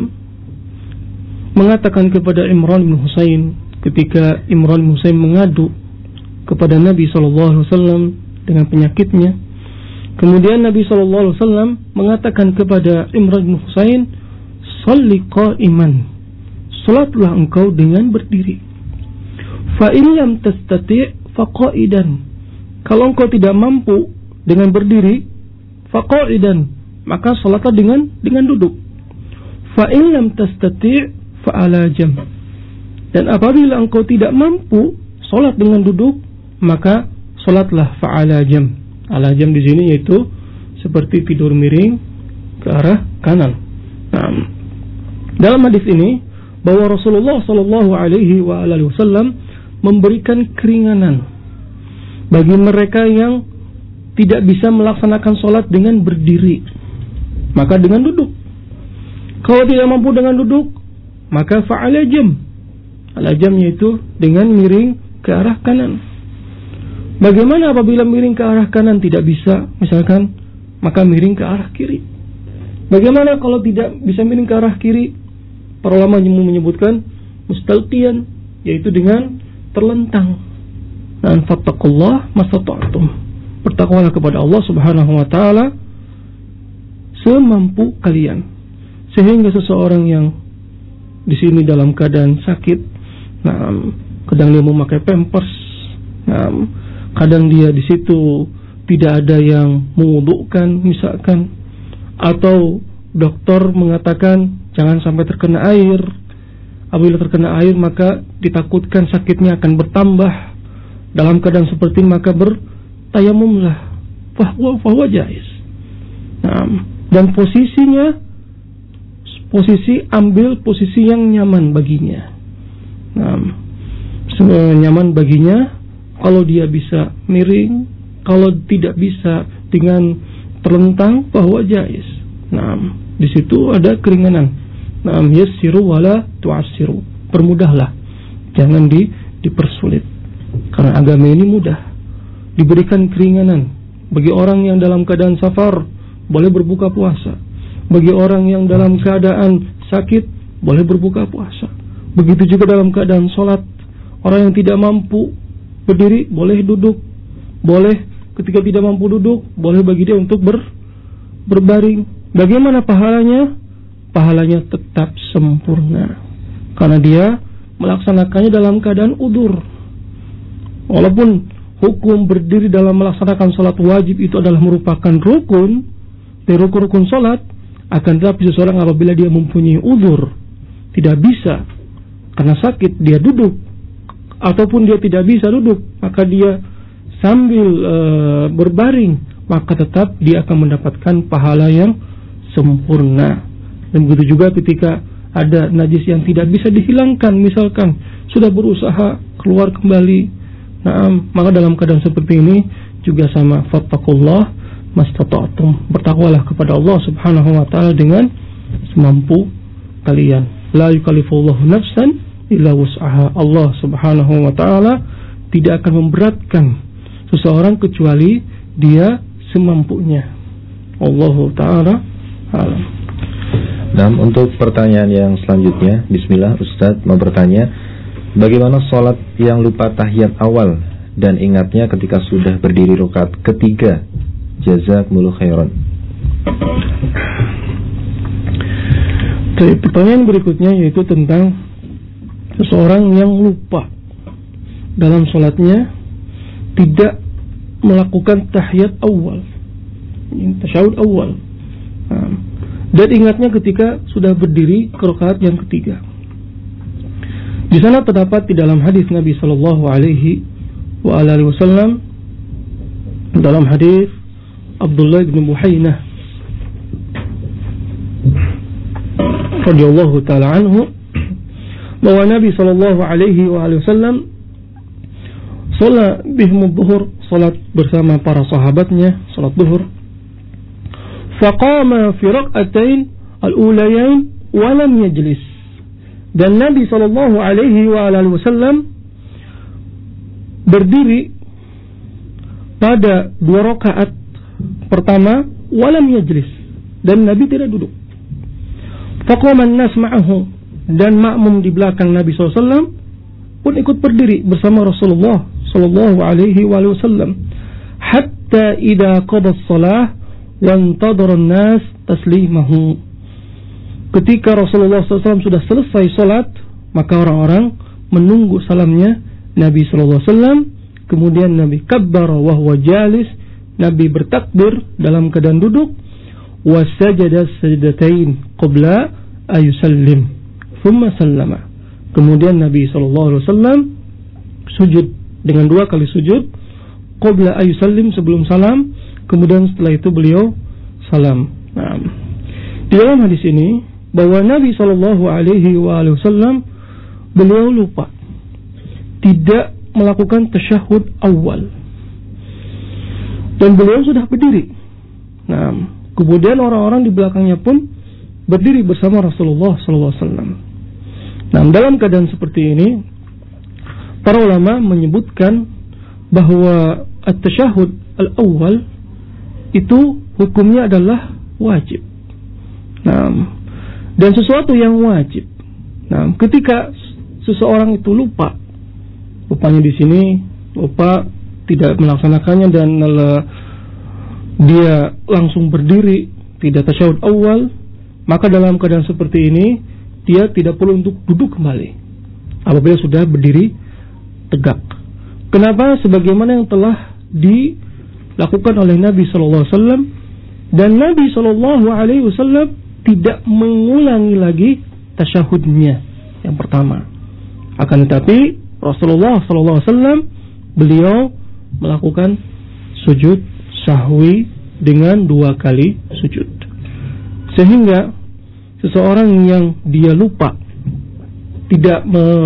mengatakan kepada Imran bin Husain ketika Imran bin Husain mengadu kepada Nabi SAW dengan penyakitnya. Kemudian Nabi SAW mengatakan kepada Imran bin Husain, "Shalli qa'iman." Salatlah engkau dengan berdiri. Fa in lam tastati' fa qa'idan. Kalau engkau tidak mampu dengan berdiri, fa qa'idan, maka salatlah dengan duduk. Fa in lam tastati' fa ala jam. Dan apabila engkau tidak mampu salat dengan duduk, maka salatlah fa ala jam. Ala jam di sini yaitu seperti tidur miring ke arah kanan. Nah, dalam hadis ini bahwa Rasulullah Shallallahu Alaihi Wasallam memberikan keringanan bagi mereka yang tidak bisa melaksanakan sholat dengan berdiri, maka dengan duduk. Kalau tidak mampu dengan duduk, maka fa'ala jam. Ala jam yaitu dengan miring ke arah kanan. Bagaimana apabila miring ke arah kanan tidak bisa, misalkan, maka miring ke arah kiri. Bagaimana kalau tidak bisa miring ke arah kiri? Para ulama menyebutkan mustalqiyan, yaitu dengan terlentang. Dan fattaqullah mastata'tum. Bertakwalah kepada Allah Subhanahu wa taala semampu kalian. Sehingga seseorang yang di sini dalam keadaan sakit, kadang dia memakai pampers, kadang dia di situ tidak ada yang mewudukkan misalkan, atau dokter mengatakan jangan sampai terkena air. Apabila terkena air maka ditakutkan sakitnya akan bertambah. Dalam keadaan seperti ini maka bertayamumlah. Fahuwa jaiz. Dan posisinya ambil posisi yang nyaman baginya. Nyaman baginya kalau dia bisa miring, kalau tidak bisa dengan terlentang, fahuwa jaiz. Di situ ada keringanan. Yassiru wala tu'assiru. Permudahlah, jangan dipersulit. Karena agama ini mudah. Diberikan keringanan. Bagi orang yang dalam keadaan safar boleh berbuka puasa. Bagi orang yang dalam keadaan sakit boleh berbuka puasa. Begitu juga dalam keadaan sholat. Orang yang tidak mampu berdiri boleh duduk. Boleh ketika tidak mampu duduk, boleh bagi dia untuk berbaring. Bagaimana pahalanya? Pahalanya tetap sempurna karena dia melaksanakannya dalam keadaan udzur. Walaupun hukum berdiri dalam melaksanakan salat wajib itu adalah merupakan rukun dari rukun salat, akan tetapi seseorang apabila dia mempunyai udzur, tidak bisa karena sakit dia duduk, ataupun dia tidak bisa duduk, maka dia sambil berbaring, maka tetap dia akan mendapatkan pahala yang sempurna. Dan begitu juga ketika ada najis yang tidak bisa dihilangkan, misalkan sudah berusaha keluar kembali, maka dalam keadaan seperti ini juga sama, fattaqullah mastata'tum. Bertakwalah kepada Allah Subhanahu wa taala dengan semampu kalian. La yukallifullahu nafsan illa wus'aha. Allah Subhanahu wa taala tidak akan memberatkan seseorang kecuali dia semampunya. Allahu taala alam. Nah, untuk pertanyaan yang selanjutnya, bismillah, Ustaz mau bertanya, bagaimana sholat yang lupa tahiyat awal dan ingatnya ketika sudah berdiri rakaat ketiga? Jazakumullahu khairan. Pertanyaan berikutnya yaitu tentang seseorang yang lupa dalam sholatnya tidak melakukan tahiyat awal, tasyahud awal, dan ingatnya ketika sudah berdiri ke rakaat yang ketiga. Di sana terdapat di dalam hadis Nabi sallallahu alaihi wasallam, dalam hadis Abdullah bin Buhainah radhiyallahu taala anhu, bahwa Nabi sallallahu alaihi wasallam salat bihim adh-dhuhr, salat bersama para sahabatnya, salat zuhur. Faqama fi rak'atain al-ulayain wa lam yajlis. Dan Nabi sallallahu alaihi wasallam berdiri pada 2 rakaat pertama wa lam yajlis, dan Nabi tidak duduk. Faqama an-nas ma'ahu, dan makmum di belakang Nabi SAW pun ikut berdiri bersama Rasulullah sallallahu alaihi wasallam hatta idza qada as-salah wa intadara an-nas taslimahu. Ketika Rasulullah SAW sudah selesai salat, maka orang-orang menunggu salamnya Nabi sallallahu alaihi wasallam. Kemudian Nabi kabbara wa huwa jalis, Nabi bertakbir dalam keadaan duduk, wa sajada sajdatain qabla ayusallim thumma sallama. Kemudian Nabi sallallahu alaihi wasallam sujud dengan 2 kali sujud qabla ayusallim, sebelum salam, kemudian setelah itu beliau salam. Nah, di dalam hadis ini bahwa Nabi sallallahu alaihi wasallam beliau lupa tidak melakukan tasyahud awal dan beliau sudah berdiri. Nah, kemudian orang-orang di belakangnya pun berdiri bersama Rasulullah SAW. Nah, dalam keadaan seperti ini, para ulama menyebutkan bahwa at-tasyahud al-awwal itu hukumnya adalah wajib. Nah, dan sesuatu yang wajib. Nah, ketika seseorang itu lupanya di sini, lupa tidak melaksanakannya dan dia langsung berdiri, tidak tasyahud awal, maka dalam keadaan seperti ini dia tidak perlu untuk duduk kembali apabila sudah berdiri tegak. Kenapa? Sebagaimana yang telah dilakukan oleh Nabi sallallahu alaihi wasallam, dan Nabi sallallahu alaihi wasallam tidak mengulangi lagi tasyahudnya yang pertama. Akan tetapi Rasulullah sallallahu alaihi wasallam beliau melakukan sujud sahwi dengan 2 kali sujud. Sehingga seseorang yang dia lupa tidak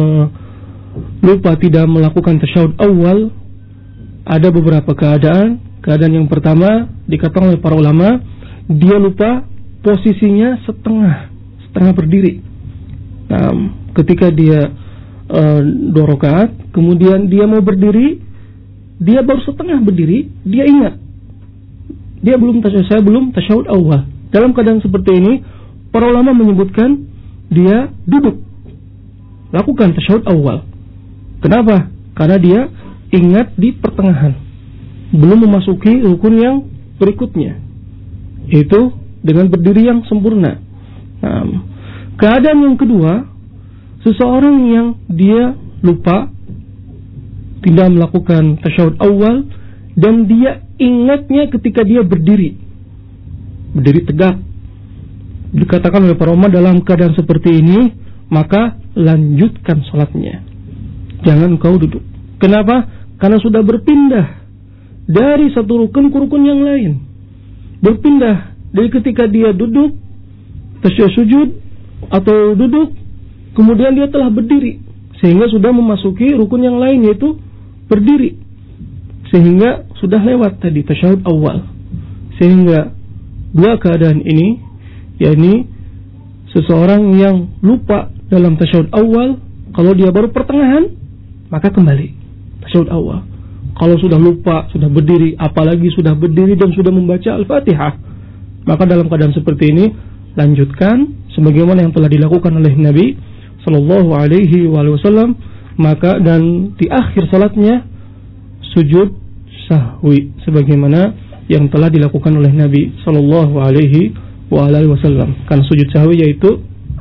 melakukan tasyahud awal, ada beberapa keadaan. Keadaan yang pertama dikatakan oleh para ulama, dia lupa posisinya setengah berdiri. Nah, ketika dia 2 rakaat, kemudian dia mau berdiri, dia baru setengah berdiri, dia ingat saya belum tasyahud awal. Dalam keadaan seperti ini, para ulama menyebutkan dia duduk, lakukan tasyahud awal. Kenapa? Karena dia ingat di pertengahan, belum memasuki rukun yang berikutnya, yaitu dengan berdiri yang sempurna. Nah, keadaan yang kedua, seseorang yang dia lupa tidak melakukan tasyahud awal dan dia ingatnya ketika dia berdiri tegak. Dikatakan oleh para ulama, dalam keadaan seperti ini maka lanjutkan salatnya, jangan kau duduk. Kenapa? Karena sudah berpindah dari satu rukun ke rukun yang lain. Berpindah dari ketika dia duduk tasyahud sujud atau duduk, kemudian dia telah berdiri, sehingga sudah memasuki rukun yang lain, yaitu berdiri, sehingga sudah lewat tadi tasyahud awal. Sehingga 2 keadaan ini, yakni seseorang yang lupa dalam tasyahud awal, kalau dia baru pertengahan, maka kembali tasyahud awal. Kalau sudah lupa, sudah berdiri, apalagi sudah berdiri dan sudah membaca Al-Fatihah, maka dalam keadaan seperti ini lanjutkan sebagaimana yang telah dilakukan oleh Nabi sallallahu alaihi wasallam. Maka dan di akhir salatnya sujud sahwi sebagaimana yang telah dilakukan oleh Nabi sallallahu alaihi wasallam. Karena sujud sahwi yaitu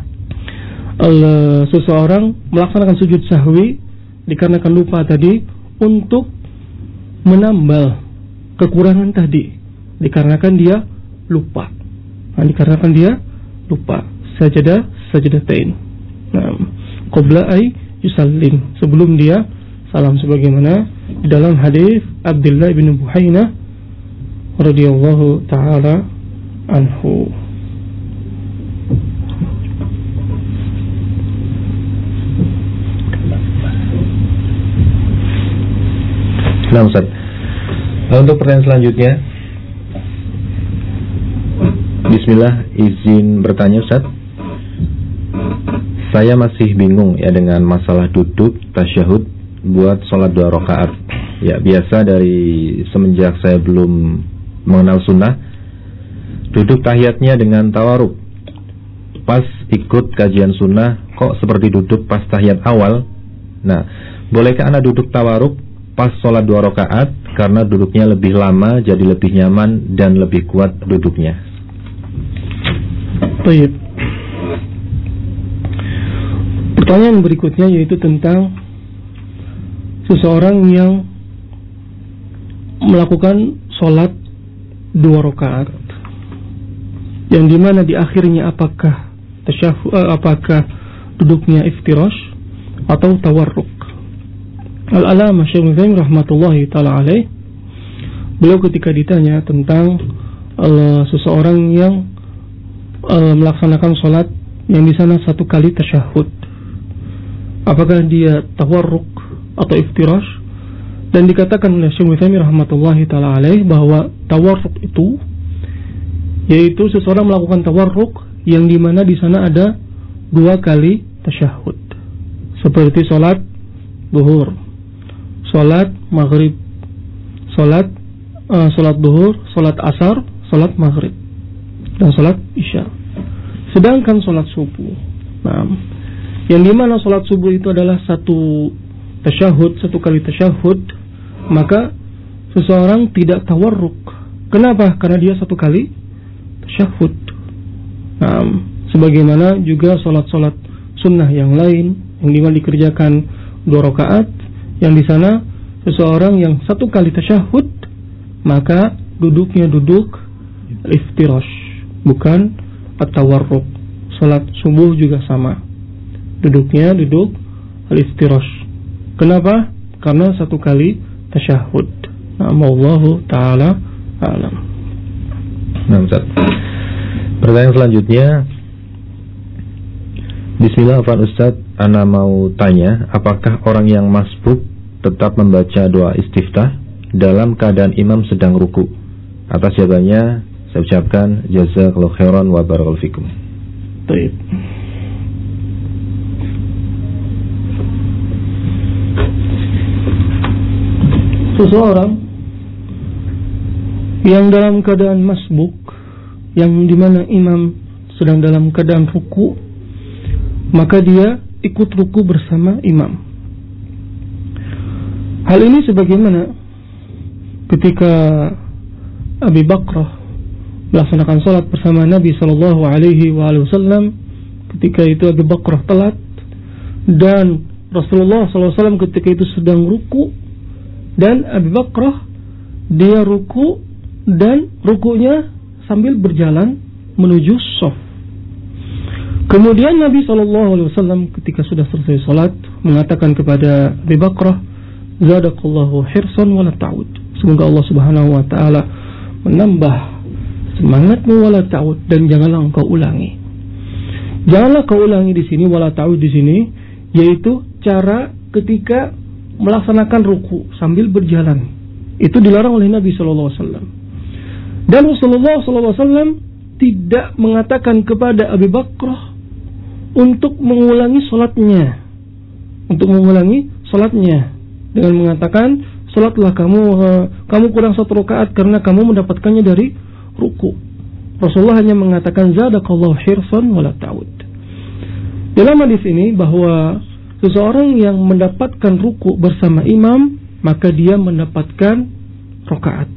seseorang melaksanakan sujud sahwi dikarenakan lupa tadi untuk menambal kekurangan tadi, dikarenakan dia lupa. Dikarenakan dia lupa. Sajdatain. Qabla ay yusallim, sebelum dia salam, sebagaimana di dalam hadis Abdullah bin Buhainah radhiyallahu taala anhu. Nah, Ustaz, untuk pertanyaan selanjutnya, bismillah, izin bertanya Ustaz. Saya masih bingung ya dengan masalah duduk tasyahud buat sholat 2 rakaat. Ya, biasa dari semenjak saya belum mengenal sunnah, duduk tahiyatnya dengan tawaruk. Pas ikut kajian sunnah, kok seperti duduk pas tahiyat awal. Nah, bolehkah anak duduk tawaruk pas sholat 2 rakaat karena duduknya lebih lama, jadi lebih nyaman dan lebih kuat duduknya. Baik. Pertanyaan berikutnya yaitu tentang seseorang yang melakukan sholat 2 rakaat, yang dimana di akhirnya apakah duduknya iftirash atau tawarruk. Al-Allamah Syekh Utsaimin rahmatullahi taala alaih, beliau ketika ditanya tentang seseorang yang melaksanakan sholat yang di sana 1 kali tasyahud, apakah dia tawarruk atau iftirash, dan dikatakan oleh Syekh Utsaimin rahmatullahi taala alaih bahwa tawarruk itu yaitu seseorang melakukan tawarruk yang di mana di sana ada 2 kali tasyahud, seperti sholat zuhur, sholat maghrib, sholat zuhur, sholat asar, sholat maghrib, dan sholat isya. Sedangkan sholat subuh, yang dimana sholat subuh itu adalah 1 tasyahud, 1 kali tasyahud, maka seseorang tidak tawarruk. Kenapa? Karena dia 1 kali tasyahud. Sebagaimana juga sholat-sholat sunnah yang lain yang dimana dikerjakan 2 rakaat, yang di sana seseorang yang 1 kali tasyahud, maka duduknya duduk iftirash, bukan at-tawarruk. Sholat subuh juga sama, duduknya duduk al-iftirash. Kenapa? Karena 1 kali tasyahud. Wallahu ta'ala a'lam. Nah, Ustaz. Pertanyaan selanjutnya, Bismillah, Ustaz, ana mau tanya, apakah orang yang masbuk tetap membaca doa istiftah dalam keadaan imam sedang ruku? Atas jawabannya saya ucapkan jazakallahu khairan wa barakallahu fikum. Baik. Seseorang yang dalam keadaan masbuk, yang dimana imam sedang dalam keadaan ruku, maka dia ikut ruku bersama imam. Hal ini sebagaimana ketika Abu Bakrah melaksanakan salat bersama Nabi sallallahu alaihi wasallam, ketika itu Abu Bakrah telat dan Rasulullah sallallahu alaihi wasallam ketika itu sedang ruku, dan Abu Bakrah dia ruku dan rukunya sambil berjalan menuju shaf. Kemudian Nabi SAW ketika sudah selesai salat mengatakan kepada Abu Bakrah, zadakallahu hirsan wala ta'ud. Semoga Allah Subhanahu wa taala menambah semangatmu wala ta'ud, dan janganlah engkau ulangi. Janganlah kau ulangi di sini, wala ta'ud di sini yaitu cara ketika melaksanakan ruku sambil berjalan. Itu dilarang oleh Nabi SAW. Dan Rasulullah SAW tidak mengatakan kepada Abu Bakrah untuk mengulangi salatnya, dengan mengatakan salatlah kamu kurang 1 rakaat karena kamu mendapatkannya dari ruku. Rasulullah hanya mengatakan zadakallahu hirsan wala ta'ud. Dalam hadis ini bahwa seseorang yang mendapatkan ruku bersama imam, maka dia mendapatkan 1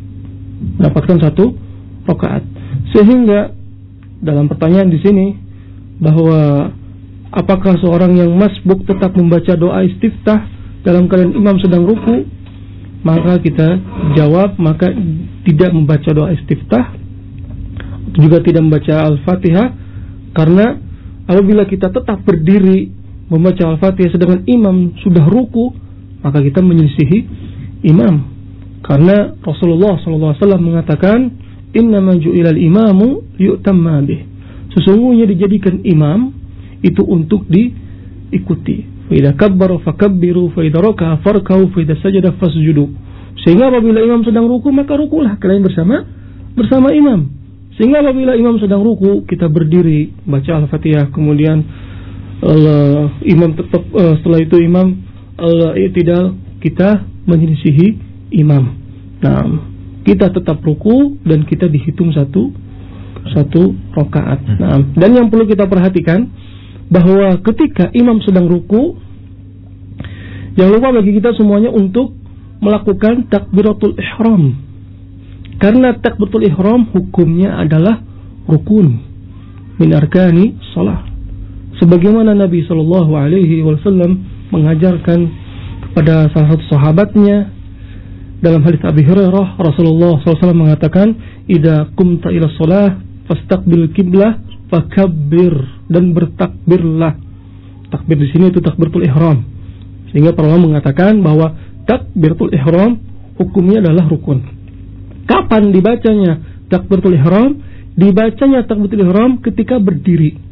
rakaat. Sehingga dalam pertanyaan di sini bahwa apakah seorang yang masbuk tetap membaca doa istiftah dalam keadaan imam sedang ruku, maka kita jawab, maka tidak membaca doa istiftah, juga tidak membaca Al-Fatihah, karena apabila kita tetap berdiri membaca Al-Fatihah sedangkan imam sudah ruku, maka kita menyelisihi imam. Karena Rasulullah SAW mengatakan, innama ju'ilal imamu yu'tamma bih. Sesungguhnya dijadikan imam itu untuk diikuti. Fa idza kabbara fakabbiru, fa idza raka'a farka'u, fa idza sajada fasjudu. Sehingga apabila imam sedang ruku, maka rukulah kalian bersama imam. Sehingga apabila imam sedang ruku, kita berdiri baca Al-Fatihah, kemudian imam tetap setelah itu imam i'tidal, kita menyelisihi imam. Nah, kita tetap ruku dan kita dihitung satu rakaat. Nah, dan yang perlu kita perhatikan bahwa ketika imam sedang ruku, jangan lupa bagi kita semuanya untuk melakukan takbiratul ihram. Karena takbiratul ihram hukumnya adalah rukun min arkani shalah. Sebagaimana Nabi sallallahu alaihi wasallam mengajarkan kepada salah satu sahabatnya dalam hadis Abi Hurairah, Rasulullah SAW mengatakan, "Idza qumta ila shalah fastaqbil qiblah fakabbir," dan bertakbirlah. Takbir di sini itu takbiratul ihram. Sehingga para ulama mengatakan bahwa takbiratul ihram hukumnya adalah rukun. Kapan dibacanya takbiratul ihram? Dibacanya takbiratul ihram ketika berdiri.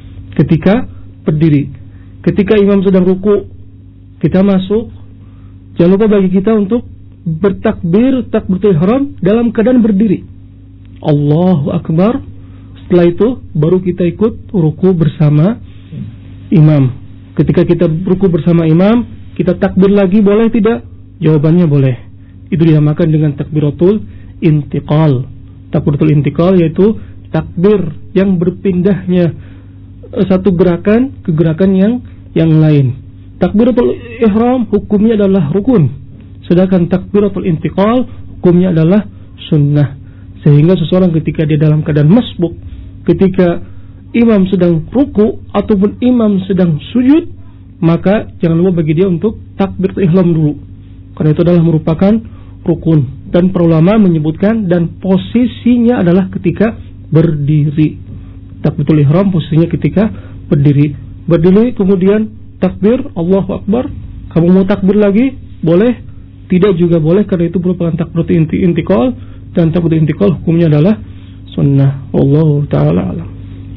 Ketika imam sedang ruku, kita masuk, jangan lupa bagi kita untuk bertakbir takbiratul ihram dalam keadaan berdiri. Allahu Akbar. Setelah itu baru kita ikut ruku bersama imam. Ketika kita ruku bersama imam, kita takbir lagi, boleh tidak? Jawabannya boleh. Itu dinamakan dengan takbiratul intiqal. Takbiratul intiqal yaitu takbir yang berpindahnya satu gerakan ke gerakan yang lain. Takbiratul ihram hukumnya adalah rukun, sedangkan takbiratul intiqal hukumnya adalah sunnah. Sehingga seseorang ketika dia dalam keadaan masbuk, ketika imam sedang ruku ataupun imam sedang sujud, maka jangan lupa bagi dia untuk takbiratul ihram dulu, karena itu adalah merupakan rukun. Dan para ulama menyebutkan dan posisinya adalah ketika berdiri. Takbiratul ihram posisinya ketika berdiri. Berdiri kemudian takbir Allahu Akbar. Kamu mau takbir lagi? Boleh. Tidak juga boleh, karena itu merupakan takbiratul intiqal, dan takbiratul intiqal hukumnya adalah sunnah. Wallahu taala alam.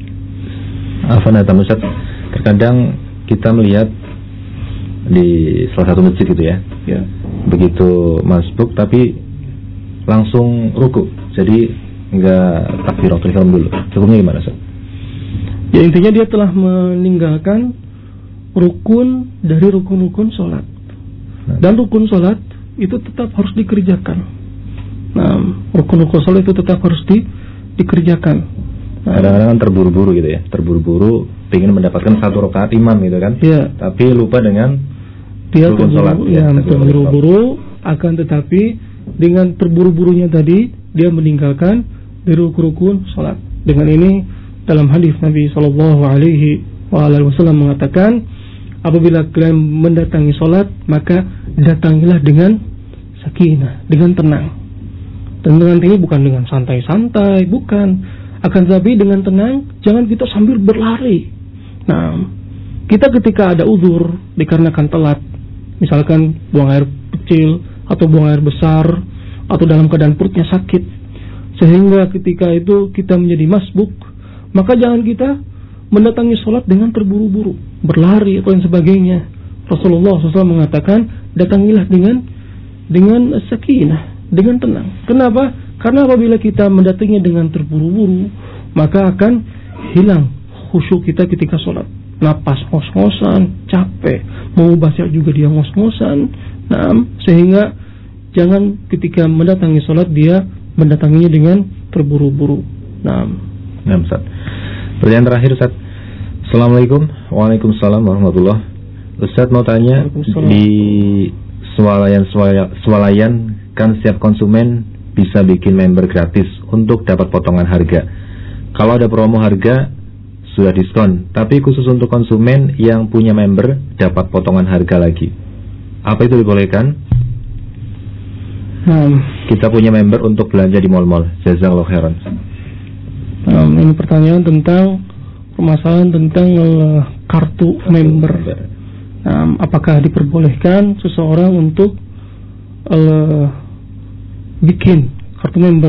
Ustaz, terkadang kita melihat di salah satu masjid gitu ya. Begitu masbuk tapi langsung ruku. Jadi enggak takbiratul ihram dulu. Hukumnya gimana, Ustaz? Ya, intinya dia telah meninggalkan rukun dari rukun-rukun sholat. Dan rukun sholat itu tetap harus dikerjakan. Nah, rukun-rukun sholat itu tetap harus dikerjakan. Kadang-kadang kan terburu-buru gitu ya. Terburu-buru ingin mendapatkan satu rakaat imam gitu kan. Ya. Tapi lupa dengan dia rukun sholat. Terburu-buru, akan tetapi dengan terburu-burunya tadi dia meninggalkan dari rukun-rukun sholat. Dengan ini dalam hadis Nabi sallallahu alaihi wasallam mengatakan, apabila kalian mendatangi sholat, maka datangilah dengan sakinah, dengan tenang. Dan dengan ini bukan dengan santai-santai, bukan. Akan tetapi dengan tenang, jangan kita sambil berlari. Nah, kita ketika ada uzur dikarenakan telat, misalkan buang air kecil atau buang air besar, atau dalam keadaan perutnya sakit, sehingga ketika itu kita menjadi masbuk, maka jangan kita mendatangi sholat dengan terburu-buru, berlari atau yang sebagainya. Rasulullah SAW mengatakan, datangilah dengan sakinah, dengan tenang. Kenapa? Karena apabila kita mendatanginya dengan terburu-buru, maka akan hilang khusyuk kita ketika sholat. Napas ngos-ngosan, capek, mau baca juga dia ngos-ngosan. Nah, sehingga jangan ketika mendatangi sholat dia mendatanginya dengan terburu-buru. Nah, Ustaz. Pertanyaan terakhir, Ustaz. Assalamualaikum. Waalaikumsalam warahmatullahi. Ustaz mau tanya, di swalayan kan setiap konsumen bisa bikin member gratis untuk dapat potongan harga. Kalau ada promo harga sudah diskon, tapi khusus untuk konsumen yang punya member dapat potongan harga lagi. Apa itu dibolehkan? Kita punya member untuk belanja di mal-mal. Jazakallahu khairan. Ini pertanyaan tentang permasalahan tentang kartu member. Apakah diperbolehkan seseorang untuk bikin kartu member?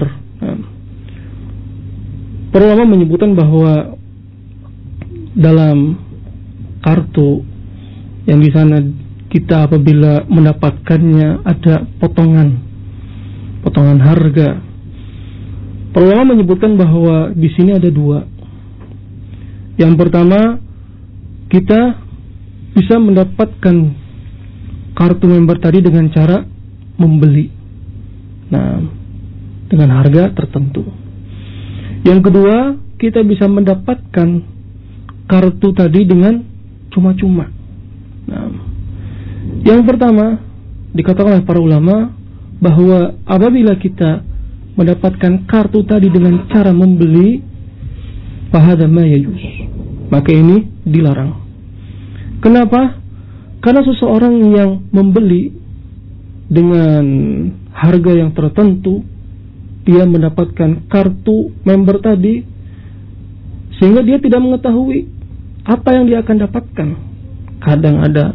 Para ulama menyebutkan bahwa dalam kartu yang di sana kita apabila mendapatkannya ada potongan harga. Para ulama menyebutkan bahwa di sini ada dua. Yang pertama, kita bisa mendapatkan kartu member tadi dengan cara membeli. Nah, dengan harga tertentu. Yang kedua, kita bisa mendapatkan kartu tadi dengan cuma-cuma. Nah, yang pertama, dikatakan oleh para ulama bahwa apabila kita mendapatkan kartu tadi dengan cara membeli, fahadha ma yajuz, maka ini dilarang. Kenapa? Karena seseorang yang membeli dengan harga yang tertentu, dia mendapatkan kartu member tadi, sehingga dia tidak mengetahui apa yang dia akan dapatkan. Kadang ada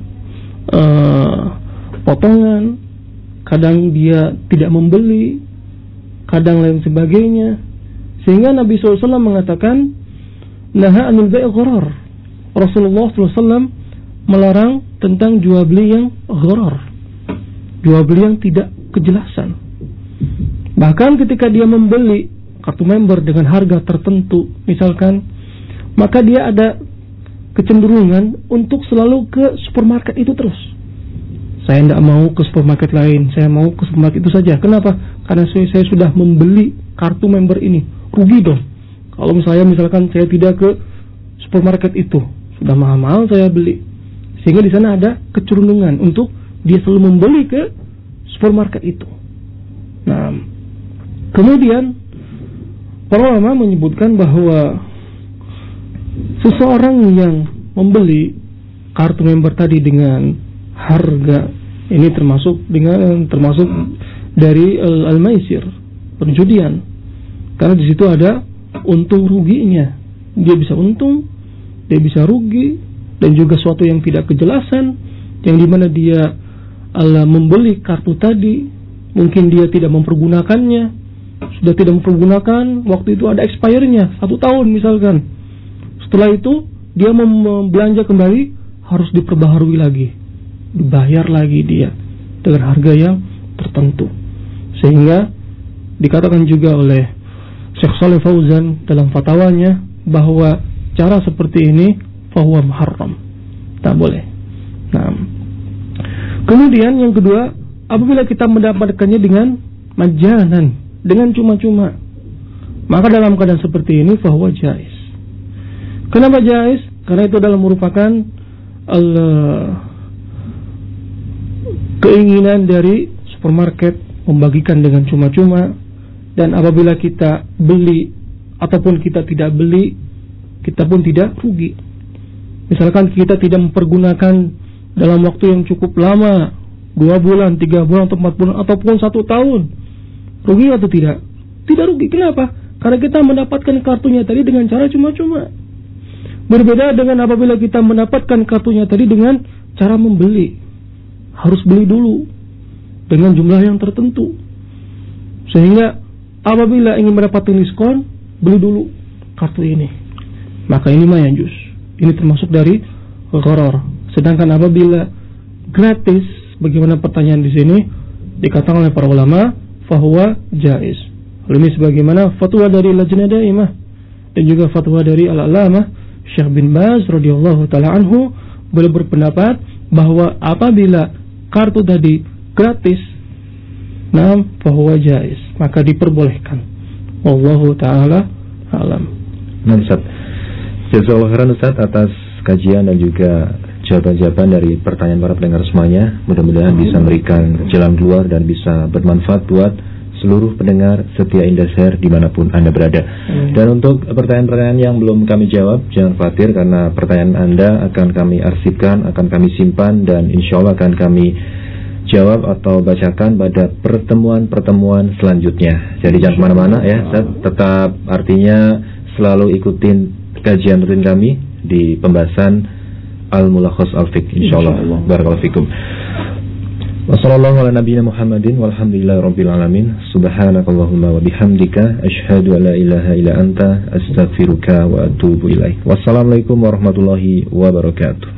potongan, kadang dia tidak membeli, kadang lain sebagainya. Sehingga Nabi SAW mengatakan, naha anil bai' gharar. Rasulullah SAW melarang tentang jual beli yang gharar, jual beli yang tidak kejelasan. Bahkan ketika dia membeli kartu member dengan harga tertentu misalkan, maka dia ada kecenderungan untuk selalu ke supermarket itu terus. Saya tidak mau ke supermarket lain, saya mau ke supermarket itu saja. Kenapa? Karena saya sudah membeli kartu member ini, rugi dong. Kalau misalkan saya tidak ke supermarket itu, sudah mahal-mahal saya beli. Sehingga di sana ada kecenderungan untuk dia selalu membeli ke supermarket itu. Nah, kemudian para ulama menyebutkan bahwa seseorang yang membeli kartu member tadi dengan harga ini termasuk dari al-maisir, perjudian. Karena di situ ada untung ruginya. Dia bisa untung, dia bisa rugi, dan juga suatu yang tidak kejelasan, yang dimana dia membeli kartu tadi, mungkin dia tidak mempergunakannya, sudah tidak mempergunakan, waktu itu ada expirednya 1 tahun misalkan. Setelah itu dia belanja kembali, harus diperbaharui lagi, dibayar lagi dia dengan harga yang tertentu. Sehingga dikatakan juga oleh Syekh Shalih Fauzan dalam fatwanya bahwa cara seperti ini fahuwa muharram, tak boleh. Nah, kemudian yang kedua, apabila kita mendapatkannya dengan majanan, dengan cuma-cuma, maka dalam keadaan seperti ini fahuwa jaiz. Kenapa jaiz? Karena itu adalah merupakan keinginan dari supermarket membagikan dengan cuma-cuma, dan apabila kita beli ataupun kita tidak beli, kita pun tidak rugi. Misalkan kita tidak mempergunakan dalam waktu yang cukup lama, 2 bulan, 3 bulan, atau 4 bulan, ataupun 1 tahun, rugi atau tidak? Tidak rugi. Kenapa? Karena kita mendapatkan kartunya tadi dengan cara cuma-cuma. Berbeda dengan apabila kita mendapatkan kartunya tadi dengan cara membeli. Harus beli dulu dengan jumlah yang tertentu. Sehingga apabila ingin mendapatkan diskon, beli dulu kartu ini. Maka ini mayajuz. Ini termasuk dari gharar. Sedangkan apabila gratis, bagaimana pertanyaan di sini, dikatakan oleh para ulama, fahuwa jaiz. Hal ini sebagaimana fatwa dari Lajnah Daimah dan juga fatwa dari Al-Allamah Syekh bin Baz radhiyallahu taala anhu, beliau berpendapat bahwa apabila kartu tadi gratis, fahuwa jaiz, maka diperbolehkan. Wallahu taala alam. Ustaz, jazakallahu khairan Ustaz atas kajian dan juga jawaban-jawaban dari pertanyaan para pendengar semuanya. Mudah-mudahan bisa memberikan jalan keluar dan bisa bermanfaat buat seluruh pendengar setia Indosiar dimanapun Anda berada. Dan untuk pertanyaan-pertanyaan yang belum kami jawab, jangan khawatir karena pertanyaan Anda akan kami arsipkan, akan kami simpan, dan insya Allah akan kami jawab atau bacakan pada pertemuan-pertemuan selanjutnya. Jadi jangan kemana-mana ya, tetap artinya selalu ikutin kajian rutin kami di pembahasan Al-Mulakhas Al-Fiqh, insyaallah. Barakallahu fikum. Wassallallahu ala nabiyyina Muhammadin walhamdulillahi rabbil alamin. Subhanakallahumma wa bihamdika asyhadu an la ilaha illa anta astaghfiruka wa atubu ilaik. Wassalamualaikum warahmatullahi wabarakatuh.